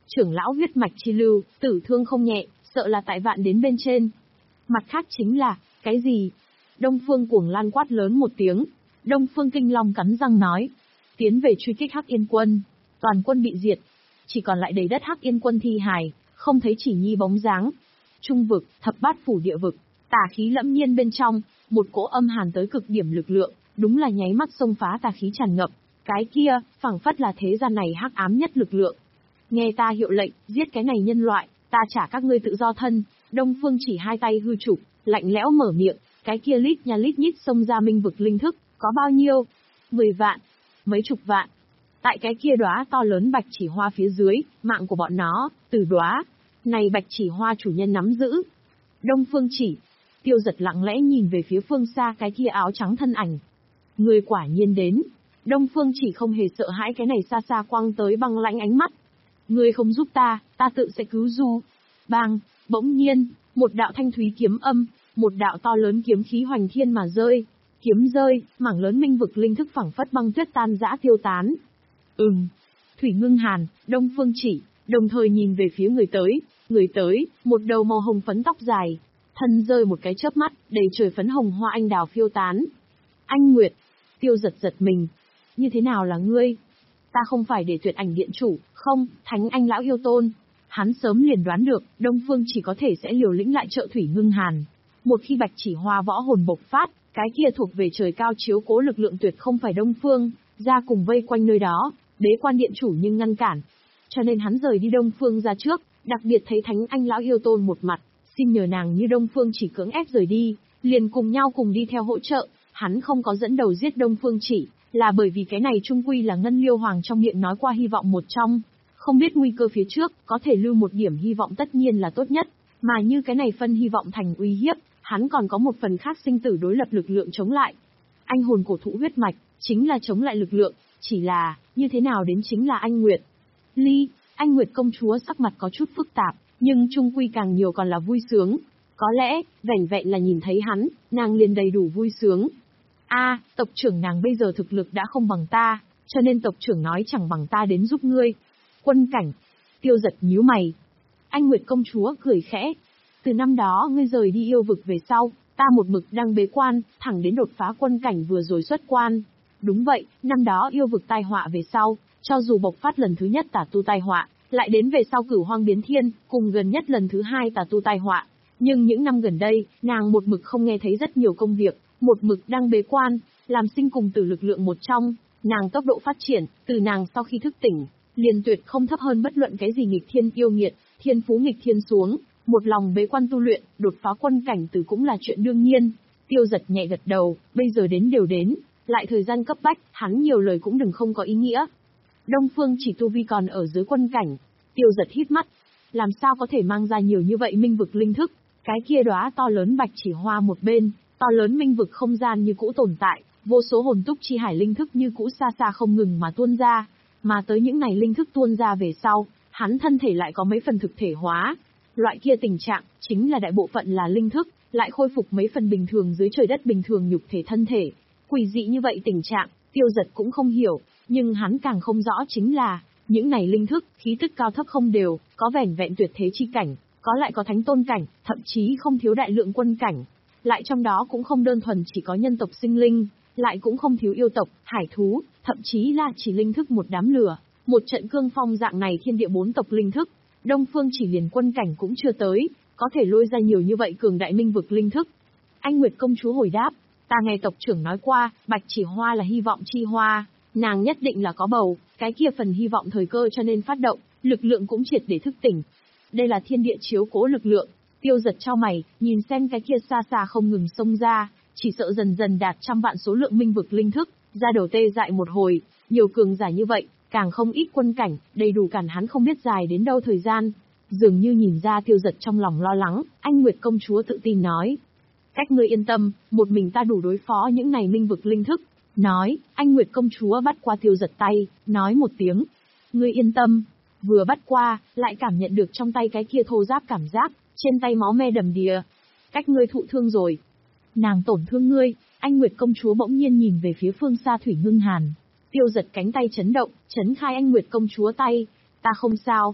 Trưởng lão huyết mạch chi lưu, tử thương không nhẹ, sợ là tại vạn đến bên trên. Mặt khác chính là, cái gì? Đông Phương Cuồng Lan quát lớn một tiếng. Đông Phương Kinh Long cắn răng nói. Tiến về truy kích Hắc Yên quân. Toàn quân bị diệt. Chỉ còn lại đầy đất Hắc Yên quân thi hài, không thấy chỉ nhi bóng dáng. Trung vực, thập bát phủ địa vực, tà khí lẫm nhiên bên trong, một cỗ âm hàn tới cực điểm lực lượng, đúng là nháy mắt xông phá tà khí tràn ngập. Cái kia, phảng phất là thế gian này hắc ám nhất lực lượng. Nghe ta hiệu lệnh, giết cái này nhân loại, ta trả các ngươi tự do thân. Đông Phương chỉ hai tay hư trục, lạnh lẽo mở miệng, cái kia lít nha lít nhít xông ra minh vực linh thức, có bao nhiêu? Mười vạn, mấy chục vạn. Tại cái kia đóa to lớn bạch chỉ hoa phía dưới, mạng của bọn nó, từ đóa này bạch chỉ hoa chủ nhân nắm giữ. Đông Phương chỉ, Tiêu Giật lặng lẽ nhìn về phía phương xa cái kia áo trắng thân ảnh. Người quả nhiên đến. Đông Phương chỉ không hề sợ hãi cái này xa xa quăng tới băng lãnh ánh mắt. Người không giúp ta, ta tự sẽ cứu du. Bang, bỗng nhiên, một đạo thanh thúy kiếm âm, một đạo to lớn kiếm khí hoành thiên mà rơi. Kiếm rơi, mảng lớn minh vực linh thức phẳng phất băng tuyết tan rã tiêu tán. Ừm. Thủy Ngưng Hàn, Đông Phương chỉ, đồng thời nhìn về phía người tới. Người tới, một đầu màu hồng phấn tóc dài. Thân rơi một cái chớp mắt, đầy trời phấn hồng hoa anh đào phiêu tán. Anh Nguyệt. Tiêu Giật giật mình. Như thế nào là ngươi? Ta không phải để tuyệt ảnh điện chủ, không, Thánh Anh lão yêu tôn. Hắn sớm liền đoán được, Đông Phương chỉ có thể sẽ liều lĩnh lại trợ Thủy Ngưng Hàn. Một khi bạch chỉ hoa võ hồn bộc phát, cái kia thuộc về trời cao chiếu cố lực lượng tuyệt không phải Đông Phương, ra cùng vây quanh nơi đó, bế quan điện chủ nhưng ngăn cản. Cho nên hắn rời đi Đông Phương ra trước, đặc biệt thấy Thánh Anh lão yêu tôn một mặt, xin nhờ nàng như Đông Phương chỉ cưỡng ép rời đi, liền cùng nhau cùng đi theo hỗ trợ. Hắn không có dẫn đầu giết Đông Phương chỉ, là bởi vì cái này trung quy là Ngân Liêu Hoàng trong miệng nói qua hy vọng một trong. Không biết nguy cơ phía trước, có thể lưu một điểm hy vọng tất nhiên là tốt nhất, mà như cái này phân hy vọng thành uy hiếp, hắn còn có một phần khác sinh tử đối lập lực lượng chống lại. Anh hồn cổ thụ huyết mạch, chính là chống lại lực lượng, chỉ là, như thế nào đến chính là anh Nguyệt. Ly, anh Nguyệt công chúa sắc mặt có chút phức tạp, nhưng trung quy càng nhiều còn là vui sướng. Có lẽ, vẻn vẹn là nhìn thấy hắn, nàng liền đầy đủ vui sướng. A, à, tộc trưởng nàng bây giờ thực lực đã không bằng ta, cho nên tộc trưởng nói chẳng bằng ta đến giúp ngươi. Quân cảnh. Tiêu Giật nhíu mày. Anh Nguyệt công chúa cười khẽ. Từ năm đó ngươi rời đi yêu vực về sau, ta một mực đang bế quan, thẳng đến đột phá quân cảnh vừa rồi xuất quan. Đúng vậy, năm đó yêu vực tai họa về sau, cho dù bộc phát lần thứ nhất tà tu tai họa, lại đến về sau cửu hoang biến thiên, cùng gần nhất lần thứ hai tà tu tai họa. Nhưng những năm gần đây, nàng một mực không nghe thấy rất nhiều công việc, một mực đang bế quan, làm sinh cùng tử lực lượng một trong, nàng tốc độ phát triển, từ nàng sau khi thức tỉnh, liền tuyệt không thấp hơn bất luận cái gì nghịch thiên yêu nghiệt, thiên phú nghịch thiên xuống, một lòng bế quan tu luyện, đột phá quân cảnh từ cũng là chuyện đương nhiên. Tiêu Giật nhẹ gật đầu, bây giờ đến đều đến, lại thời gian cấp bách, hắn nhiều lời cũng đừng không có ý nghĩa. Đông Phương chỉ tu vi còn ở dưới quân cảnh, Tiêu Giật hít mắt, làm sao có thể mang ra nhiều như vậy minh vực linh thức, cái kia đóa to lớn bạch chỉ hoa một bên, to lớn minh vực không gian như cũ tồn tại, vô số hồn túc chi hải linh thức như cũ xa xa không ngừng mà tuôn ra, mà tới những này linh thức tuôn ra về sau, hắn thân thể lại có mấy phần thực thể hóa. Loại kia tình trạng, chính là đại bộ phận là linh thức, lại khôi phục mấy phần bình thường dưới trời đất bình thường nhục thể thân thể. Quỷ dị như vậy tình trạng, Tiêu Giật cũng không hiểu, nhưng hắn càng không rõ chính là, những này linh thức, khí tức cao thấp không đều, có vẻn vẹn tuyệt thế chi cảnh, có lại có thánh tôn cảnh, thậm chí không thiếu đại lượng quân cảnh. Lại trong đó cũng không đơn thuần chỉ có nhân tộc sinh linh, lại cũng không thiếu yêu tộc, hải thú, thậm chí là chỉ linh thức một đám lửa, một trận cương phong dạng này thiên địa bốn tộc linh thức. Đông Phương chỉ liền quân cảnh cũng chưa tới, có thể lôi ra nhiều như vậy cường đại minh vực linh thức. Anh Nguyệt công chúa hồi đáp, ta nghe tộc trưởng nói qua, bạch chỉ hoa là hy vọng chi hoa, nàng nhất định là có bầu, cái kia phần hy vọng thời cơ cho nên phát động, lực lượng cũng triệt để thức tỉnh. Đây là thiên địa chiếu cố lực lượng. Tiêu Giật chau mày, nhìn xem cái kia xa xa không ngừng xông ra, chỉ sợ dần dần đạt trăm vạn số lượng minh vực linh thức, ra đầu tê dại một hồi, nhiều cường giả như vậy, càng không ít quân cảnh, đầy đủ cản hắn không biết dài đến đâu thời gian. Dường như nhìn ra Tiêu Giật trong lòng lo lắng, anh Nguyệt công chúa tự tin nói. Cách ngươi yên tâm, một mình ta đủ đối phó những này minh vực linh thức. Nói, anh Nguyệt công chúa bắt qua Tiêu Giật tay, nói một tiếng. Ngươi yên tâm, vừa bắt qua, lại cảm nhận được trong tay cái kia thô ráp cảm giác, trên tay máu me đầm đìa. Cách ngươi thụ thương rồi. Nàng tổn thương ngươi, anh Nguyệt công chúa bỗng nhiên nhìn về phía phương xa Thủy Ngưng Hàn. Tiêu Giật cánh tay chấn động, chấn khai anh Nguyệt công chúa tay. Ta không sao.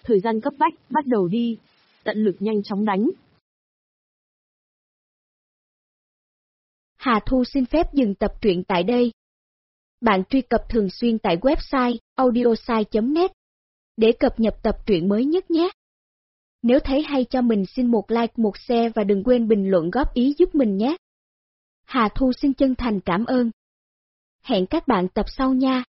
Thời gian cấp bách, bắt đầu đi. Tận lực nhanh chóng đánh. Hà Thu xin phép dừng tập truyện tại đây. Bạn truy cập thường xuyên tại website audiosai chấm net để cập nhật tập truyện mới nhất nhé. Nếu thấy hay cho mình xin một like, một share và đừng quên bình luận góp ý giúp mình nhé. Hà Thu xin chân thành cảm ơn. Hẹn các bạn tập sau nha.